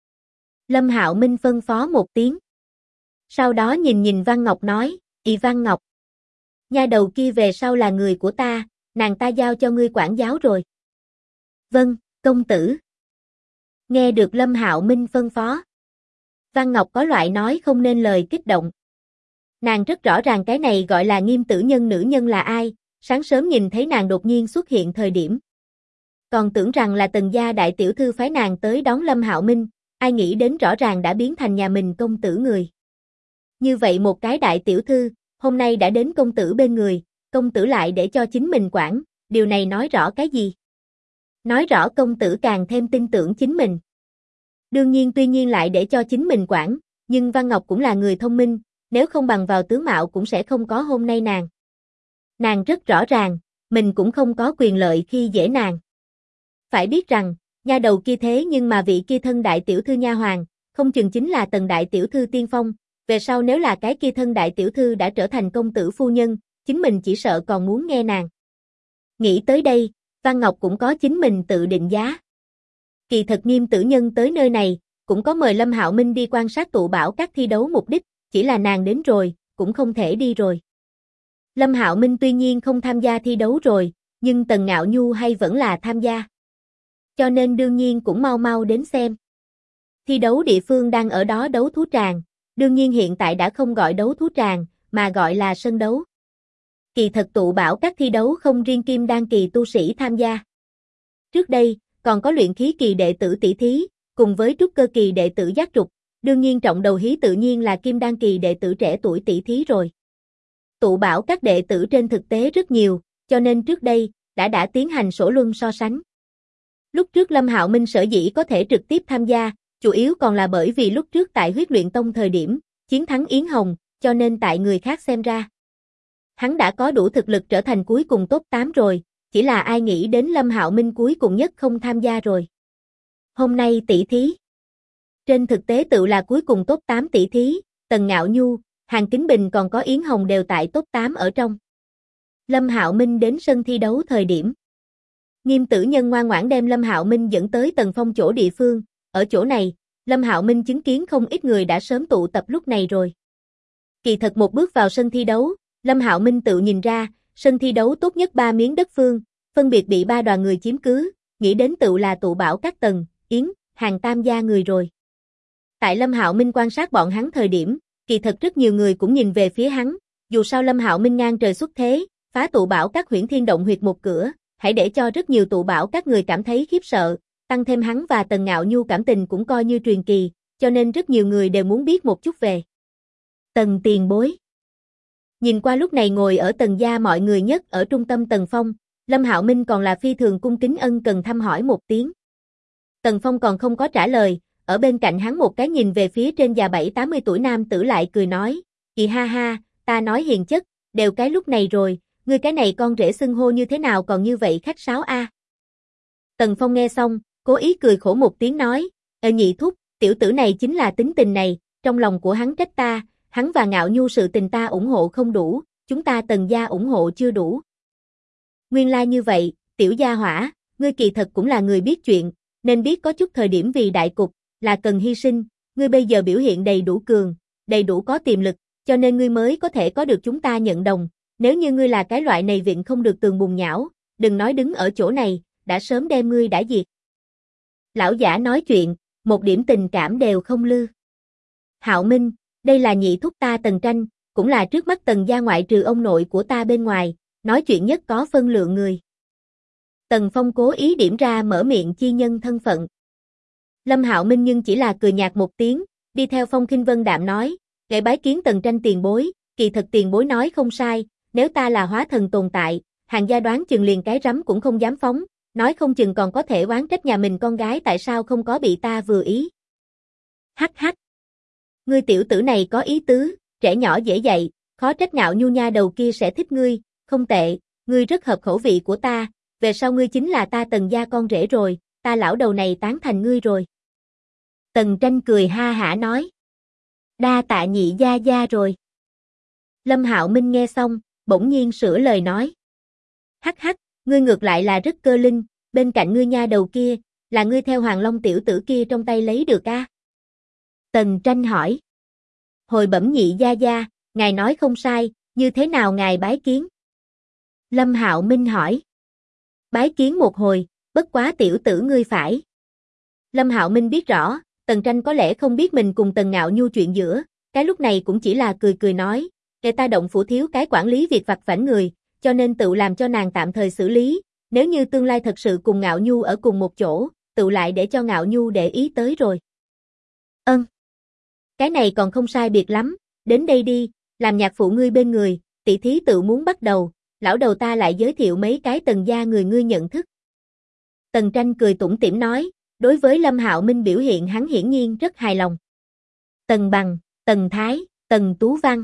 A: Lâm Hạo Minh phân phó một tiếng. Sau đó nhìn Văn Ngọc nói, "Ị Văn Ngọc, nha đầu kia về sau là người của ta, nàng ta giao cho ngươi quản giáo rồi." "Vâng, công tử." Nghe được Lâm Hạo Minh phân phó, Văn Ngọc có loại nói không nên lời kích động. Nàng rất rõ ràng cái này gọi là Nghiêm Tử Nhân nữ nhân là ai, sáng sớm nhìn thấy nàng đột nhiên xuất hiện thời điểm. Còn tưởng rằng là Tần gia đại tiểu thư phái nàng tới đón Lâm Hạo Minh, ai nghĩ đến rõ ràng đã biến thành nhà mình công tử người. Như vậy một cái đại tiểu thư, hôm nay đã đến công tử bên người, công tử lại để cho chính mình quản, điều này nói rõ cái gì? Nói rõ công tử càng thêm tin tưởng chính mình. Đương nhiên tuy nhiên lại để cho chính mình quản, nhưng Văn Ngọc cũng là người thông minh, nếu không bằng vào tướng mạo cũng sẽ không có hôm nay nàng. Nàng rất rõ ràng, mình cũng không có quyền lợi khi dễ nàng. Phải biết rằng, nha đầu kia thế nhưng mà vị kia thân đại tiểu thư nha hoàn, không chừng chính là Tần đại tiểu thư tiên phong, về sau nếu là cái kia thân đại tiểu thư đã trở thành công tử phu nhân, chính mình chỉ sợ còn muốn nghe nàng. Nghĩ tới đây, Văn Ngọc cũng có chính mình tự định giá. Kỳ thật Nghiêm Tử Nhân tới nơi này, cũng có mời Lâm Hạo Minh đi quan sát tụ bảo các thi đấu mục đích, chỉ là nàng đến rồi, cũng không thể đi rồi. Lâm Hạo Minh tuy nhiên không tham gia thi đấu rồi, nhưng Tần Ngạo Nhu hay vẫn là tham gia. Cho nên đương nhiên cũng mau mau đến xem. Thi đấu địa phương đang ở đó đấu thú tràng, đương nhiên hiện tại đã không gọi đấu thú tràng, mà gọi là sân đấu. Kỳ thật tụ bảo các thi đấu không riêng kim đan kỳ tu sĩ tham gia. Trước đây, còn có luyện khí kỳ đệ tử tỷ thí, cùng với trúc cơ kỳ đệ tử giác trục, đương nhiên trọng đầu hí tự nhiên là kim đan kỳ đệ tử trẻ tuổi tỷ thí rồi. Tụ bảo các đệ tử trên thực tế rất nhiều, cho nên trước đây, đã tiến hành sổ luân so sánh. Lúc trước Lâm Hạo Minh sở dĩ có thể trực tiếp tham gia, chủ yếu còn là bởi vì lúc trước tại huyết luyện tông thời điểm, chiến thắng Yến Hồng, cho nên tại người khác xem ra. Hắn đã có đủ thực lực trở thành cuối cùng top 8 rồi, chỉ là ai nghĩ đến Lâm Hạo Minh cuối cùng nhất không tham gia rồi. Hôm nay tỷ thí. Trên thực tế tự là cuối cùng top 8 tỷ thí, Tần Ngạo Nhu, Hàn Kính Bình còn có Yến Hồng đều tại top 8 ở trong. Lâm Hạo Minh đến sân thi đấu thời điểm. Nghiêm Tử Nhân ngoan ngoãn đem Lâm Hạo Minh dẫn tới Tần Phong chỗ địa phương, ở chỗ này, Lâm Hạo Minh chứng kiến không ít người đã sớm tụ tập lúc này rồi. Kỳ thật một bước vào sân thi đấu, Lâm Hạo Minh tự nhìn ra, sân thi đấu tốt nhất 3 miếng đất phương, phân biệt bị 3 đoàn người chiếm cứ, nghĩ đến tự là tụ bảo các Tần, Yến, Hàn tam gia người rồi. Tại Lâm Hạo Minh quan sát bọn hắn thời điểm, kỳ thật rất nhiều người cũng nhìn về phía hắn, dù sao Lâm Hạo Minh ngang trời xuất thế, phá tụ bảo các huyễn thiên động huyệt một cửa, hãy để cho rất nhiều tụ bảo các người cảm thấy khiếp sợ, tăng thêm hắn và Tần Ngạo Nhu cảm tình cũng coi như truyền kỳ, cho nên rất nhiều người đều muốn biết một chút về Tần tiền bối. Nhìn qua lúc này ngồi ở Tần gia mọi người nhất ở trung tâm Tần Phong, Lâm Hạo Minh còn là phi thường cung kính ân cần thăm hỏi một tiếng. Tần Phong còn không có trả lời, ở bên cạnh hắn một cái nhìn về phía trên già 70-80 tuổi nam tử lại cười nói, "Chị ha ha, ta nói hiền chất, đều cái lúc này rồi, ngươi cái này con rể xưng hô như thế nào còn như vậy khách sáo a?" Tần Phong nghe xong, cố ý cười khổ một tiếng nói, Nhị thúc, tiểu tử này chính là tính tình này, trong lòng của hắn trách ta, hắn và Ngạo Nhu sự tình ta ủng hộ không đủ, chúng ta Tần gia ủng hộ chưa đủ." Nguyên lai như vậy, tiểu gia hỏa, ngươi kỳ thật cũng là người biết chuyện, nên biết có chút thời điểm vì đại cục, là cần hy sinh, ngươi bây giờ biểu hiện đầy đủ cường, đầy đủ có tiềm lực, cho nên ngươi mới có thể có được chúng ta nhận đồng, nếu như ngươi là cái loại này vịn không được tường bùn nhão, đừng nói đứng ở chỗ này, đã sớm đem ngươi đã diệt. Lão giả nói chuyện, một điểm tình cảm đều không lư. Hạo Minh, đây là nhị thúc ta Tần Tranh, cũng là trước mắt Tần gia ngoại trừ ông nội của ta bên ngoài, nói chuyện nhất có phân lượng người. Tần Phong cố ý điểm ra mở miệng chi nhân thân phận. Lâm Hạo Minh nhưng chỉ là cười nhạt một tiếng, đi theo Phong Khinh Vân đạm nói, "Để bái kiến Tần Tranh tiền bối, kỳ thật tiền bối nói không sai, nếu ta là hóa thần tồn tại, hàng gia đoán chừng liền cái rắm cũng không dám phóng, nói không chừng còn có thể oán trách nhà mình con gái tại sao không có bị ta vừa ý." Hắc hắc. Ngươi tiểu tử này có ý tứ, trẻ nhỏ dễ dạy, khó trách Ngạo Nhu nha đầu kia sẽ thích ngươi, không tệ, ngươi rất hợp khẩu vị của ta, về sau ngươi chính là ta Tần gia con rể rồi, ta lão đầu này tán thành ngươi rồi. Tần Tranh cười ha hả nói. Đa tạ nhị gia gia rồi. Lâm Hạo Minh nghe xong, bỗng nhiên sửa lời nói. Hắc hắc, ngươi ngược lại là rất cơ linh, bên cạnh ngươi nha đầu kia, là ngươi theo Hoàng Long tiểu tử kia trong tay lấy được a? Tần Tranh hỏi. Hồi bẩm nhị gia gia, ngài nói không sai, như thế nào ngài bái kiến? Lâm Hạo Minh hỏi. Bái kiến một hồi, bất quá tiểu tử ngươi phải. Lâm Hạo Minh biết rõ, Tần Tranh có lẽ không biết mình cùng Tần Ngạo Nhu chuyện giữa, cái lúc này cũng chỉ là cười cười nói, để ta động phủ thiếu cái quản lý việc vặt vãnh người, cho nên tự làm cho nàng tạm thời xử lý, nếu như tương lai thật sự cùng Ngạo Nhu ở cùng một chỗ, tự lại để cho Ngạo Nhu để ý tới rồi. Cái này còn không sai biệt lắm, đến đây đi, làm nhạc phụ ngươi bên người, tỷ thí tự muốn bắt đầu, lão đầu ta lại giới thiệu mấy cái Tần gia người ngươi nhận thức. Tần Tranh cười tủm tỉm nói, đối với Lâm Hạo Minh biểu hiện hắn hiển nhiên rất hài lòng. Tần Bằng, Tần Thái, Tần Tú Văn.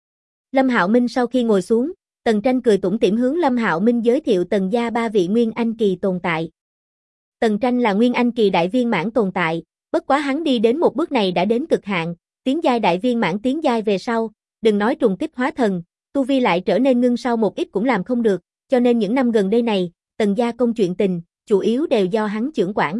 A: Lâm Hạo Minh sau khi ngồi xuống, Tần Tranh cười tủm tỉm hướng Lâm Hạo Minh giới thiệu Tần gia ba vị Nguyên Anh kỳ tồn tại. Tần Tranh là Nguyên Anh kỳ đại viên mãn tồn tại, bất quá hắn đi đến một bước này đã đến cực hạn, tiến giai đại viên mãn tiến giai về sau, đừng nói trùng kích hóa thần, tu vi lại trở nên ngưng sau một ít cũng làm không được, cho nên những năm gần đây này, Tần gia công chuyện tình, chủ yếu đều do hắn trưởng quản.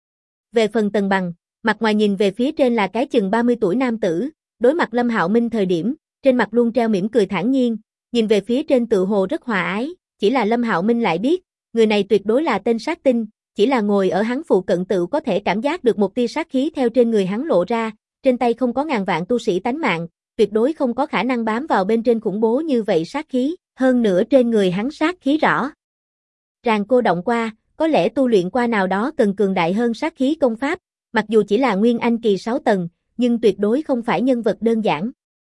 A: Về phần Tần Bằng, mặt ngoài nhìn về phía trên là cái chừng 30 tuổi nam tử, đối mặt Lâm Hạo Minh thời điểm, trên mặt luôn treo mỉm cười thản nhiên, nhìn về phía trên tự hồ rất hòa ái, chỉ là Lâm Hạo Minh lại biết, người này tuyệt đối là tên sát tinh, chỉ là ngồi ở hắn phụ cận tự có thể cảm giác được một tia sát khí theo trên người hắn lộ ra, trên tay không có ngàn vạn tu sĩ tánh mạng, tuyệt đối không có khả năng bám vào bên trên khủng bố như vậy sát khí, hơn nữa trên người hắn sát khí rõ ràng cô động qua, có lẽ tu luyện qua nào đó cần cường đại hơn sát khí công pháp, mặc dù chỉ là Nguyên Anh kỳ 6 tầng, nhưng tuyệt đối không phải nhân vật đơn giản.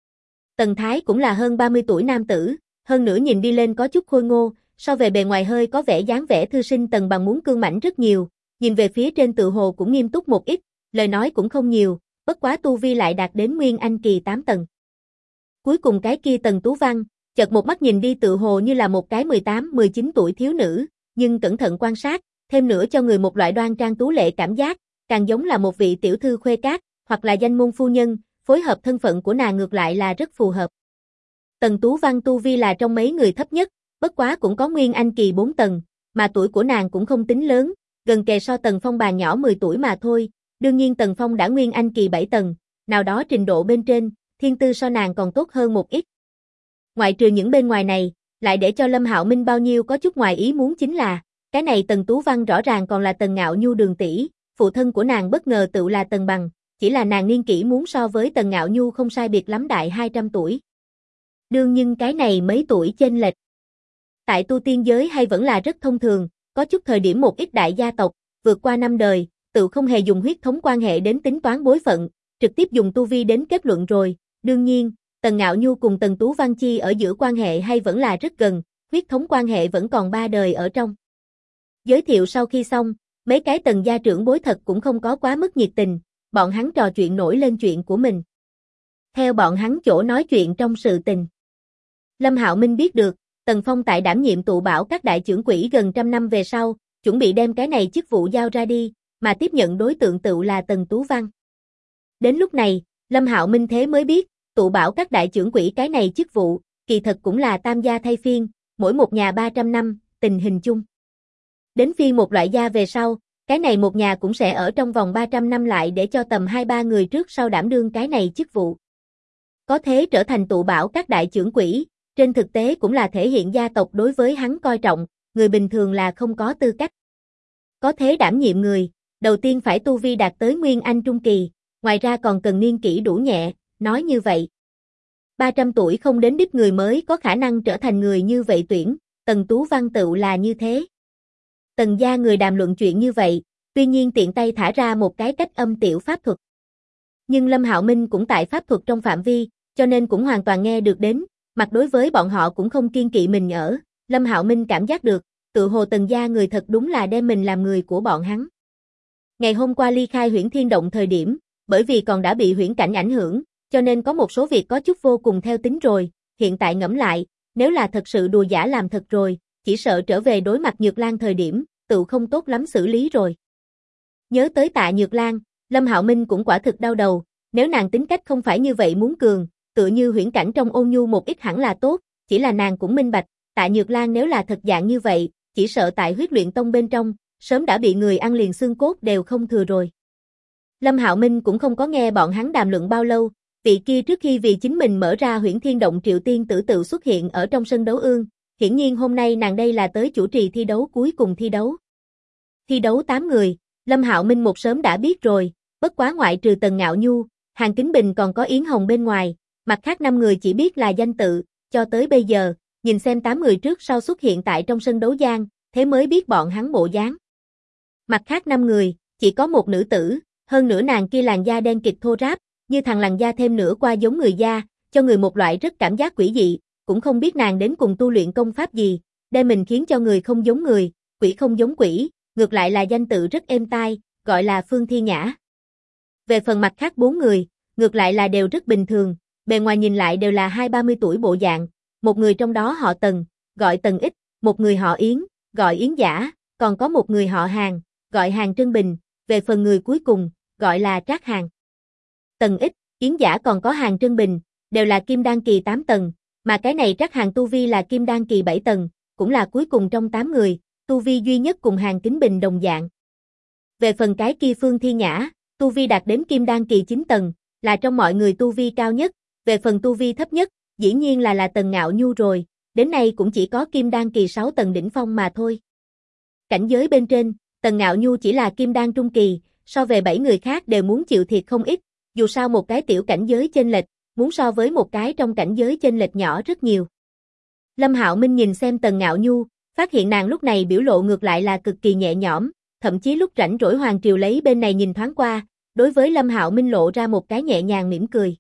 A: Tần Thái cũng là hơn 30 tuổi nam tử, hơn nữa nhìn đi lên có chút khôi ngô, so về bề ngoài hơi có vẻ dáng vẻ thư sinh. Tần Bằng muốn cương mãnh rất nhiều, nhìn về phía trên tự hồ cũng nghiêm túc một ít, lời nói cũng không nhiều, bất quá tu vi lại đạt đến Nguyên Anh kỳ 8 tầng. Cuối cùng cái kia Tần Tú Văn, chợt một mắt nhìn đi tự hồ như là một cái 18-19 tuổi thiếu nữ, nhưng cẩn thận quan sát, thêm nữa cho người một loại đoan trang tú lệ cảm giác, càng giống là một vị tiểu thư khuê cát, hoặc là danh môn phu nhân, phối hợp thân phận của nàng ngược lại là rất phù hợp. Tần Tú Văn tu vi là trong mấy người thấp nhất, bất quá cũng có Nguyên Anh kỳ 4 tầng, mà tuổi của nàng cũng không tính lớn, gần kề so Tần Phong bà nhỏ 10 tuổi mà thôi, đương nhiên Tần Phong đã Nguyên Anh kỳ 7 tầng, nào đó trình độ bên trên, thiên tư so nàng còn tốt hơn một ít. Ngoại trừ những bên ngoài này, lại để cho Lâm Hạo Minh bao nhiêu có chút ngoài ý muốn chính là, cái này Tần Tú Văn rõ ràng còn là Tần Ngạo Nhu đường tỷ, phụ thân của nàng bất ngờ tự là Tần Bằng, chỉ là nàng niên kỷ muốn so với Tần Ngạo Nhu không sai biệt lắm đại 200 tuổi. Đương nhưng cái này mấy tuổi chênh lệch. Tại tu tiên giới hay vẫn là rất thông thường, có chút thời điểm một ít đại gia tộc, vượt qua năm đời, tự không hề dùng huyết thống quan hệ đến tính toán bối phận, trực tiếp dùng tu vi đến kết luận rồi, đương nhiên, Tần Ngạo Nhu cùng Tần Tú Văn Chi ở giữa quan hệ hay vẫn là rất gần, huyết thống quan hệ vẫn còn 3 đời ở trong. Giới thiệu sau khi xong, mấy cái Tần gia trưởng bối thật cũng không có quá mức nhiệt tình, bọn hắn trò chuyện nổi lên chuyện của mình. Theo bọn hắn chỗ nói chuyện trong sự tình. Lâm Hạo Minh biết được, Tần Phong tại đảm nhiệm tụ bảo các đại trưởng quỹ gần trăm năm về sau, chuẩn bị đem cái này chức vụ giao ra đi, mà tiếp nhận đối tượng tự là Tần Tú Văn. Đến lúc này, Lâm Hạo Minh thế mới biết, tụ bảo các đại trưởng quỹ cái này chức vụ, kỳ thật cũng là tam gia thay phiên, mỗi một nhà 300 năm, tình hình chung. Đến phiên một loại gia về sau, cái này một nhà cũng sẽ ở trong vòng 300 năm lại để cho tầm 2-3 người trước sau đảm đương cái này chức vụ. Có thế trở thành tụ bảo các đại trưởng quỹ, trên thực tế cũng là thể hiện gia tộc đối với hắn coi trọng, người bình thường là không có tư cách. Có thế đảm nhiệm người, đầu tiên phải tu vi đạt tới Nguyên Anh trung kỳ, ngoài ra còn cần niên kỷ đủ nhẹ, nói như vậy. 300 tuổi không đến đích người mới có khả năng trở thành người như vậy tuyển, Tần Tú Văn tựu là như thế. Tần gia người đàm luận chuyện như vậy, tuy nhiên tiện tay thả ra một cái cách âm tiểu pháp thuật. Nhưng Lâm Hạo Minh cũng tại pháp thuật trong phạm vi, cho nên cũng hoàn toàn nghe được đến, mặt đối với bọn họ cũng không kiên kỵ mình ở, Lâm Hạo Minh cảm giác được, tự hồ Tần gia người thật đúng là đem mình làm người của bọn hắn. Ngày hôm qua ly khai Huyễn Thiên Động thời điểm, bởi vì còn đã bị huyễn cảnh ảnh hưởng, cho nên có một số việc có chút vô cùng theo tính rồi, hiện tại ngẫm lại, nếu là thật sự đùa giả làm thật rồi, chỉ sợ trở về đối mặt Nhược Lan thời điểm, tự không tốt lắm xử lý rồi. Nhớ tới Tạ Nhược Lan, Lâm Hạo Minh cũng quả thực đau đầu, nếu nàng tính cách không phải như vậy muốn cường, tựa như huyễn cảnh trong ôn nhu một ít hẳn là tốt, chỉ là nàng cũng minh bạch, Tạ Nhược Lan nếu là thật dạng như vậy, chỉ sợ tại Huyết Luyện Tông bên trong, sớm đã bị người ăn liền xương cốt đều không thừa rồi. Lâm Hạo Minh cũng không có nghe bọn hắn đàm luận bao lâu, vị kia trước khi vì chính mình mở ra Huyễn Thiên Động Triệu Tiên Tử tự xuất hiện ở trong sân đấu ương, hiển nhiên hôm nay nàng đây là tới chủ trì thi đấu cuối cùng thi đấu. Thi đấu 8 người, Lâm Hạo Minh một sớm đã biết rồi, bất quá ngoại trừ Tần Ngạo Nhu, Hàn Kính Bình còn có Yến Hồng bên ngoài, mặt khác 5 người chỉ biết là danh tự, cho tới bây giờ, nhìn xem 8 người trước sau xuất hiện tại trong sân đấu gian, thế mới biết bọn hắn bộ dáng. Mặt khác 5 người, chỉ có một nữ tử, hơn nữa nàng kia làn da đen kịt thô ráp, như thằng làn da thêm nửa qua giống người da, cho người một loại rất cảm giác quỷ dị, cũng không biết nàng đến cùng tu luyện công pháp gì, đem mình khiến cho người không giống người, quỷ không giống quỷ, ngược lại là danh tự rất êm tai, gọi là Phương Thi Nhã. Về phần mặt khác 4 người, ngược lại là đều rất bình thường, bề ngoài nhìn lại đều là 20-30 tuổi bộ dạng, một người trong đó họ Tần, gọi Tần Ích, một người họ Yến, gọi Yến Giả, còn có một người họ Hàn, gọi Hàn Trân Bình, về phần người cuối cùng, gọi là Trác Hàn. Tần Ích, Yến Giả còn có Hàn Trân Bình, đều là Kim Đan kỳ 8 tầng, mà cái này Trác Hàn tu vi là Kim Đan kỳ 7 tầng, cũng là cuối cùng trong 8 người, tu vi duy nhất cùng Hàn Kính Bình đồng dạng. Về phần cái kia Phương Thi Nhã, tu vi đạt đến Kim Đan kỳ 9 tầng, là trong mọi người tu vi cao nhất, về phần tu vi thấp nhất, dĩ nhiên là Tần Ngạo Nhu rồi, đến nay cũng chỉ có Kim Đan kỳ 6 tầng đỉnh phong mà thôi. Cảnh giới bên trên, Tần Ngạo Nhu chỉ là Kim Đan trung kỳ, so về 7 người khác đều muốn chịu thiệt không ít, dù sao một cái tiểu cảnh giới chênh lệch, muốn so với một cái trong cảnh giới chênh lệch nhỏ rất nhiều. Lâm Hạo Minh nhìn xem Tần Ngạo Nhu, phát hiện nàng lúc này biểu lộ ngược lại là cực kỳ nhẹ nhõm, thậm chí lúc rảnh rỗi Hoàng Triều lấy bên này nhìn thoáng qua, đối với Lâm Hạo Minh lộ ra một cái nhẹ nhàng mỉm cười.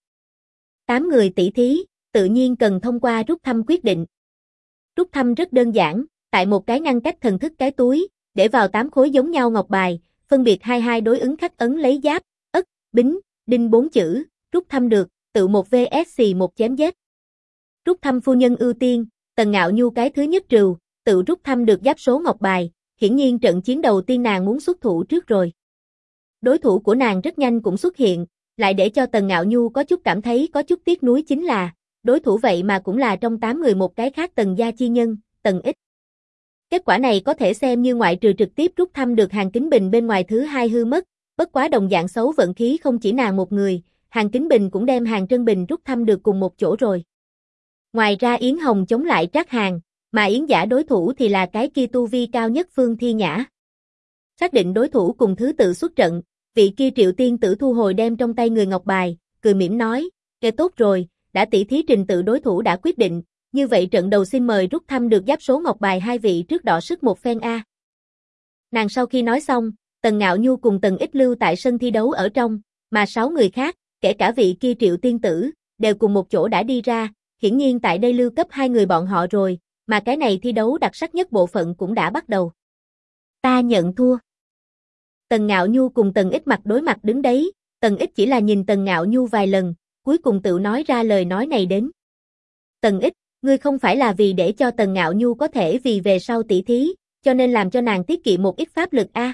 A: 8 người tỷ thí, tự nhiên cần thông qua rút thăm quyết định. Rút thăm rất đơn giản, tại một cái ngăn cách thần thức cái túi, để vào 8 khối giống nhau ngọc bài, phân biệt 22 đối ứng khắc ấn lấy giáp, ất, bính, đinh 4 chữ, rút thăm được, tự một vs một chém giết. Rút thăm phu nhân ưu tiên, Tần Ngạo Nhu cái thứ nhất trừ, tự rút thăm được giáp số ngọc bài, hiển nhiên trận chiến đầu tiên nàng muốn xuất thủ trước rồi. Đối thủ của nàng rất nhanh cũng xuất hiện, lại để cho Tần Ngạo Nhu có chút cảm thấy có chút tiếc nuối chính là, đối thủ vậy mà cũng là trong 8 người một cái khác Tần gia chi nhân, Tần Ích. Kết quả này có thể xem như ngoại trừ trực tiếp rút thăm được Hàn Kính Bình bên ngoài thứ hai hư mất, bất quá đồng dạng xấu vận khí không chỉ nàng một người, Hàn Kính Bình cũng đem Hàn Trân Bình rút thăm được cùng một chỗ rồi. Ngoài ra Yến Hồng chống lại Trác Hàn, mà Yến Giả đối thủ thì là cái kia tu vi cao nhất Phương Thi Nhã. Xác định đối thủ cùng thứ tự xuất trận, vị kia Triệu Tiên Tử thu hồi đem trong tay người ngọc bài, cười mỉm nói, "Kê tốt rồi, đã tỷ thí trình tự đối thủ đã quyết định, như vậy trận đầu xin mời rút thăm được giáp số ngọc bài hai vị trước đọ sức một phen a." Nàng sau khi nói xong, Tần Ngạo Nhu cùng Tần Ích lưu tại sân thi đấu ở trong, mà 6 người khác, kể cả vị kia Triệu Tiên Tử, đều cùng một chỗ đã đi ra, hiển nhiên tại đây lưu cấp 2 người bọn họ rồi, mà cái này thi đấu đặc sắc nhất bộ phận cũng đã bắt đầu. Ta nhận thua. Tần Ngạo Nhu cùng Tần Ích mặt đối mặt đứng đấy, Tần Ích chỉ là nhìn Tần Ngạo Nhu vài lần, cuối cùng tự nói ra lời nói này đến. Tần Ích, ngươi không phải là vì để cho Tần Ngạo Nhu có thể vì về sau tỷ thí, cho nên làm cho nàng tiết kiệm một ít pháp lực a.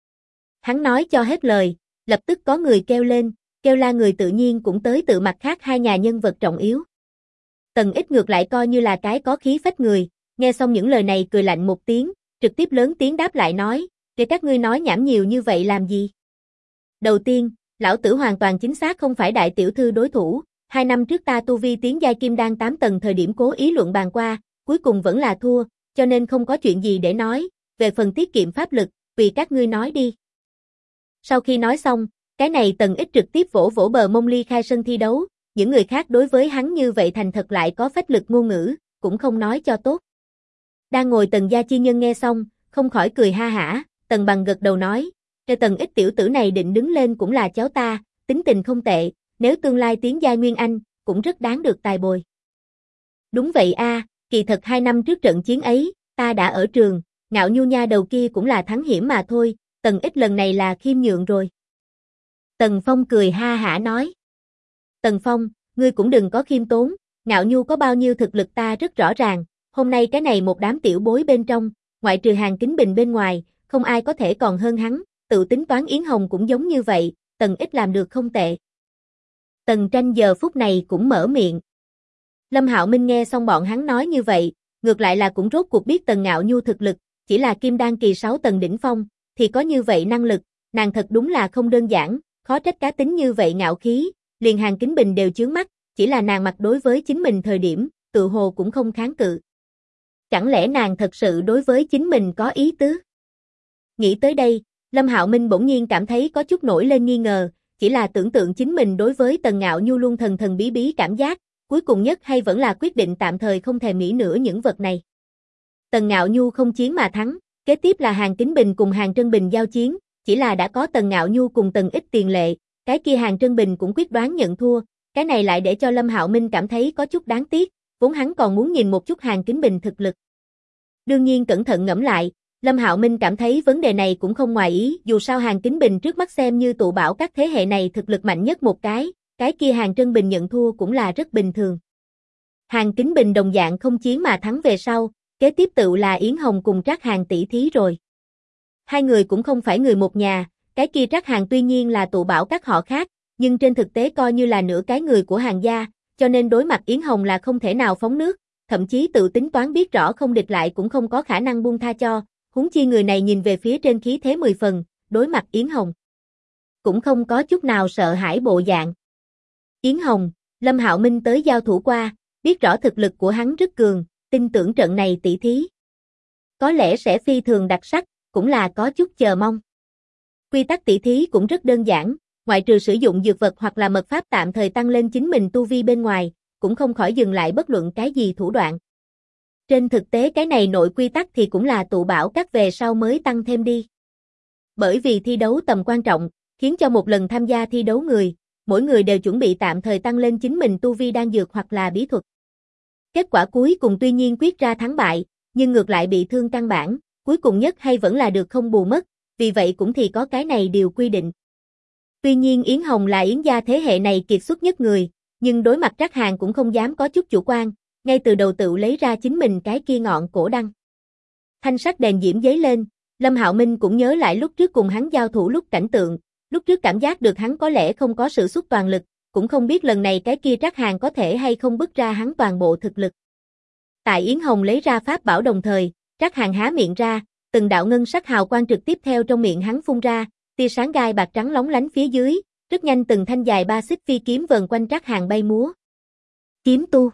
A: Hắn nói cho hết lời, lập tức có người kêu lên, kêu la người tự nhiên cũng tới tự mặt khác hai nhà nhân vật trọng yếu. Tần Ích ngược lại coi như là cái có khí phách người, nghe xong những lời này cười lạnh một tiếng, trực tiếp lớn tiếng đáp lại nói, để các ngươi nói nhảm nhiều như vậy làm gì? Đầu tiên, lão tử hoàn toàn chính xác không phải đại tiểu thư đối thủ, 2 năm trước ta tu vi tiến giai kim đan 8 tầng thời điểm cố ý luận bàn qua, cuối cùng vẫn là thua, cho nên không có chuyện gì để nói, về phần tiết kiệm pháp lực, vì các ngươi nói đi. Sau khi nói xong, cái này Tần Ích trực tiếp vỗ vỗ bờ mông ly khai sân thi đấu, những người khác đối với hắn như vậy thành thật lại có phách lực ngôn ngữ, cũng không nói cho tốt. Đang ngồi Tần gia chi nhân nghe xong, không khỏi cười ha hả, Tần Bằng gật đầu nói, cái Tần Ích tiểu tử này định đứng lên cũng là cháu ta, tính tình không tệ, nếu tương lai tiến giai Nguyên Anh, cũng rất đáng được tài bồi. Đúng vậy a, kỳ thật 2 năm trước trận chiến ấy, ta đã ở trường, Ngạo Nhu nha đầu kia cũng là thắng hiểm mà thôi, Tần Ích lần này là khiêm nhượng rồi. Tần Phong cười ha hả nói. Tần Phong, ngươi cũng đừng có khiêm tốn, Ngạo Nhu có bao nhiêu thực lực ta rất rõ ràng, hôm nay cái này một đám tiểu bối bên trong, ngoại trừ Hàn Kính Bình bên ngoài, không ai có thể còn hơn hắn, tự tính toán Yến Hồng cũng giống như vậy, Tần Ích làm được không tệ. Tần Tranh giờ phút này cũng mở miệng. Lâm Hạo Minh nghe xong bọn hắn nói như vậy, ngược lại là cũng rốt cuộc biết Tần Ngạo Nhu thực lực, chỉ là kim đan kỳ 6 tầng đỉnh phong, thì có như vậy năng lực, nàng thật đúng là không đơn giản, khó trách cá tính như vậy ngạo khí, liền Hàn Kính Bình đều chướng mắt, chỉ là nàng mặt đối với chính mình thời điểm, tự hồ cũng không kháng cự. Chẳng lẽ nàng thật sự đối với chính mình có ý tứ? Nghĩ tới đây, Lâm Hạo Minh bỗng nhiên cảm thấy có chút nổi lên nghi ngờ, chỉ là tưởng tượng chính mình đối với Tần Ngạo Nhu luôn thần thần bí bí cảm giác, cuối cùng nhất hay vẫn là quyết định tạm thời không thèm nghĩ nữa những vật này. Tần Ngạo Nhu không chiến mà thắng, kế tiếp là Hàn Kính Bình cùng Hàn Trân Bình giao chiến, chỉ là đã có Tần Ngạo Nhu cùng Tần Ích tiền lệ, cái kia Hàn Trân Bình cũng quyết đoán nhận thua, cái này lại để cho Lâm Hạo Minh cảm thấy có chút đáng tiếc, vốn hắn còn muốn nhìn một chút Hàn Kính Bình thực lực. Đương nhiên cẩn thận ngẫm lại, Lâm Hạo Minh cảm thấy vấn đề này cũng không ngoài ý, dù sao Hàn Kính Bình trước mắt xem như tụ bảo các thế hệ này thực lực mạnh nhất một cái kia Hàn Trân Bình nhận thua cũng là rất bình thường. Hàn Kính Bình đồng dạng không chiến mà thắng về sau, kế tiếp tự là Yến Hồng cùng Trác Hàn tỷ thí rồi. Hai người cũng không phải người một nhà, cái kia Trác Hàn tuy nhiên là tụ bảo các họ khác, nhưng trên thực tế coi như là nửa cái người của Hàn gia, cho nên đối mặt Yến Hồng là không thể nào phóng nước, thậm chí tự tính toán biết rõ không địch lại cũng không có khả năng buông tha cho, huống chi người này nhìn về phía trên khí thế 10 phần, đối mặt Yến Hồng cũng không có chút nào sợ hãi bộ dạng. Yến Hồng, Lâm Hạo Minh tới giao thủ qua, biết rõ thực lực của hắn rất cường, tin tưởng trận này tỷ thí có lẽ sẽ phi thường đặc sắc, cũng là có chút chờ mong. Quy tắc tỷ thí cũng rất đơn giản, ngoại trừ sử dụng dược vật hoặc là mật pháp tạm thời tăng lên chính mình tu vi bên ngoài, cũng không khỏi dừng lại bất luận cái gì thủ đoạn. Trên thực tế cái này nội quy tắc thì cũng là tụ bảo các về sau mới tăng thêm đi. Bởi vì thi đấu tầm quan trọng, khiến cho một lần tham gia thi đấu người, mỗi người đều chuẩn bị tạm thời tăng lên chính mình tu vi đan dược hoặc là bí thuật. Kết quả cuối cùng tuy nhiên quyết ra thắng bại, nhưng ngược lại bị thương căn bản, cuối cùng nhất hay vẫn là được không bù mất, vì vậy cũng thì có cái này điều quy định. Tuy nhiên Yến Hồng là Yến gia thế hệ này kiệt xuất nhất người, nhưng đối mặt Trác Hàn cũng không dám có chút chủ quan, ngay từ đầu tự lấy ra chính mình cái kia ngọn cổ đăng. Thanh sắc đèn diễm giấy lên, Lâm Hạo Minh cũng nhớ lại lúc trước cùng hắn giao thủ lúc cảnh tượng, lúc trước cảm giác được hắn có lẽ không có sự xuất toàn lực, cũng không biết lần này cái kia Trác Hàn có thể hay không bứt ra hắn toàn bộ thực lực. Tại Yến Hồng lấy ra pháp bảo đồng thời, Trác Hàn há miệng ra, từng đạo ngân sắc hào quang trực tiếp theo trong miệng hắn phun ra, tia sáng gai bạc trắng lóng lánh phía dưới, rất nhanh từng thanh dài 3 xích phi kiếm vần quanh Trác Hàn bay múa. Kiếm tu.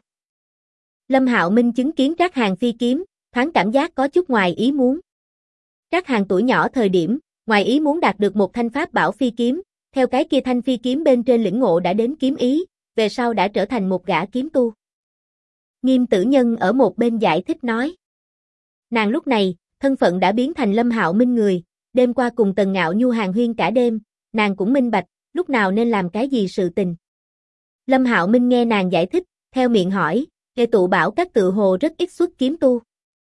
A: Lâm Hạo Minh chứng kiến Trác Hàn phi kiếm, thoáng cảm giác có chút ngoài ý muốn. Trác Hàn tuổi nhỏ thời điểm, ngoài ý muốn đạt được một thanh pháp bảo phi kiếm, theo cái kia thanh phi kiếm bên trên lĩnh ngộ đã đến kiếm ý, về sau đã trở thành một gã kiếm tu. Nghiêm Tử Nhân ở một bên giải thích nói. Nàng lúc này, thân phận đã biến thành Lâm Hạo Minh người, đêm qua cùng Tần Ngạo Nhu hàn huyên cả đêm, nàng cũng minh bạch, lúc nào nên làm cái gì sự tình. Lâm Hạo Minh nghe nàng giải thích, theo miệng hỏi, nghe tụ bảo các tự hồ rất ít xuất kiếm tu.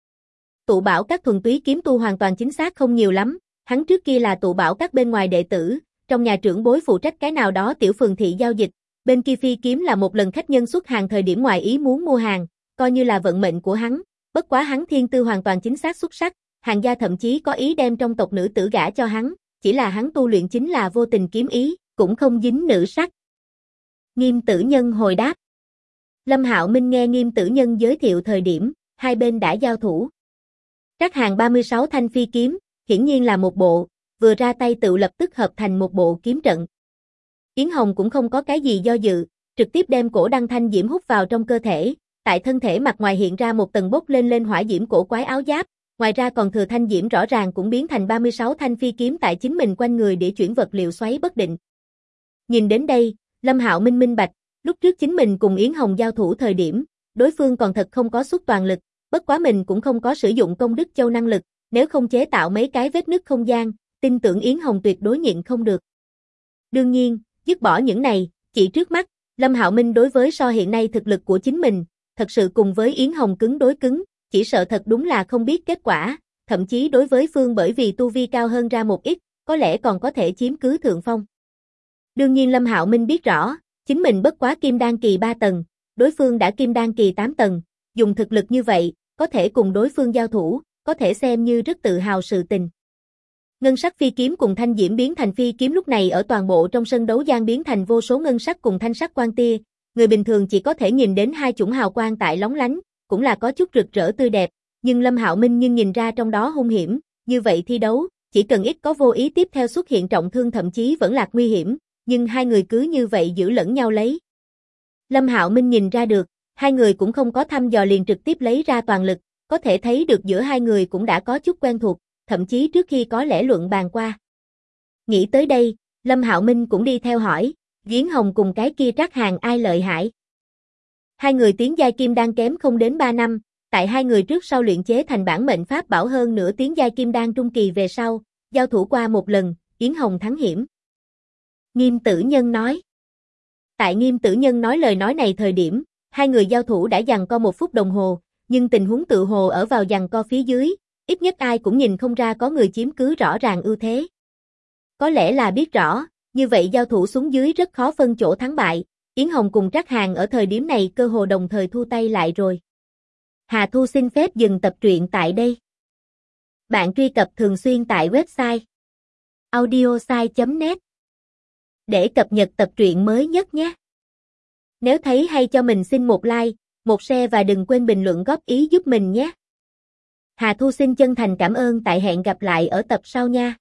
A: Tụ bảo các thuần túy kiếm tu hoàn toàn chính xác không nhiều lắm, hắn trước kia là tụ bảo các bên ngoài đệ tử, trong nhà trưởng bối phụ trách cái nào đó tiểu phường thị giao dịch, bên kia phi kiếm là một lần khách nhân xuất hàng thời điểm ngoài ý muốn mua hàng, coi như là vận mệnh của hắn, bất quá hắn thiên tư hoàn toàn chính xác xuất sắc, Hàn gia thậm chí có ý đem trong tộc nữ tử gả cho hắn, chỉ là hắn tu luyện chính là vô tình kiếm ý, cũng không dính nữ sắc. Nghiêm Tử Nhân hồi đáp. Lâm Hạo Minh nghe Nghiêm Tử Nhân giới thiệu thời điểm, hai bên đã giao thủ. Trác Hàn 36 thanh phi kiếm, hiển nhiên là một bộ, vừa ra tay tự lập tức hợp thành một bộ kiếm trận. Yến Hồng cũng không có cái gì do dự, trực tiếp đem cổ đăng thanh diễm hút vào trong cơ thể, tại thân thể mặt ngoài hiện ra một tầng bốc lên hỏa diễm cổ quái áo giáp, ngoài ra còn thừa thanh diễm rõ ràng cũng biến thành 36 thanh phi kiếm tại chính mình quanh người để chuyển vật liệu xoáy bất định. Nhìn đến đây, Lâm Hạo Minh minh bạch, Lúc trước chính mình cùng Yến Hồng giao thủ thời điểm, đối phương còn thật không có xuất toàn lực, bất quá mình cũng không có sử dụng công đức châu năng lực, nếu không chế tạo mấy cái vết nứt không gian, tin tưởng Yến Hồng tuyệt đối nhịn không được. Đương nhiên, dứt bỏ những này, chỉ trước mắt, Lâm Hạo Minh đối với so hiện nay thực lực của chính mình, thật sự cùng với Yến Hồng cứng đối cứng, chỉ sợ thật đúng là không biết kết quả, thậm chí đối với phương bởi vì tu vi cao hơn ra một ít, có lẽ còn có thể chiếm cứ thượng phong. Đương nhiên Lâm Hạo Minh biết rõ, chính mình bất quá kim đan kỳ 3 tầng, đối phương đã kim đan kỳ 8 tầng, dùng thực lực như vậy, có thể cùng đối phương giao thủ, có thể xem như rất tự hào sự tình. Ngân sắc phi kiếm cùng thanh diễm biến thành phi kiếm lúc này ở toàn bộ trong sân đấu gian biến thành vô số ngân sắc cùng thanh sắc quang tia, người bình thường chỉ có thể nhìn đến hai chủng hào quang tại lóng lánh, cũng là có chút rực rỡ tươi đẹp, nhưng Lâm Hạo Minh nhưng nhìn ra trong đó hung hiểm, như vậy thi đấu, chỉ cần ít có vô ý tiếp theo xuất hiện trọng thương thậm chí vẫn lạc nguy hiểm, nhưng hai người cứ như vậy giữ lẫn nhau lấy. Lâm Hạo Minh nhìn ra được, hai người cũng không có thăm dò liền trực tiếp lấy ra toàn lực, có thể thấy được giữa hai người cũng đã có chút quen thuộc, thậm chí trước khi có lẽ luận bàn qua. Nghĩ tới đây, Lâm Hạo Minh cũng đi theo hỏi, Yến Hồng cùng cái kia Trác Hàn ai lợi hại? Hai người tiến giai kim đan kém không đến 3 năm, tại hai người trước sau luyện chế thành bản mệnh pháp bảo hơn nữa tiến giai kim đan trung kỳ về sau, giao thủ qua một lần, Yến Hồng thắng hiểm. Nghiêm Tử Nhân nói. Tại Nghiêm Tử Nhân nói lời nói này thời điểm, hai người giao thủ đã giằng co 1 phút đồng hồ, nhưng tình huống tự hồ ở vào giằng co phía dưới, ít nhất ai cũng nhìn không ra có người chiếm cứ rõ ràng ưu thế. Có lẽ là biết rõ, như vậy giao thủ xuống dưới rất khó phân chỗ thắng bại, Yến Hồng cùng Trác Hàn ở thời điểm này cơ hồ đồng thời thu tay lại rồi. Hà Thu xin phép dừng tập truyện tại đây. Bạn truy cập thường xuyên tại website audiosai.net để cập nhật tập truyện mới nhất nhé. Nếu thấy hay cho mình xin một like, một share và đừng quên bình luận góp ý giúp mình nhé. Hà Thu xin chân thành cảm ơn, tại hẹn gặp lại ở tập sau nha.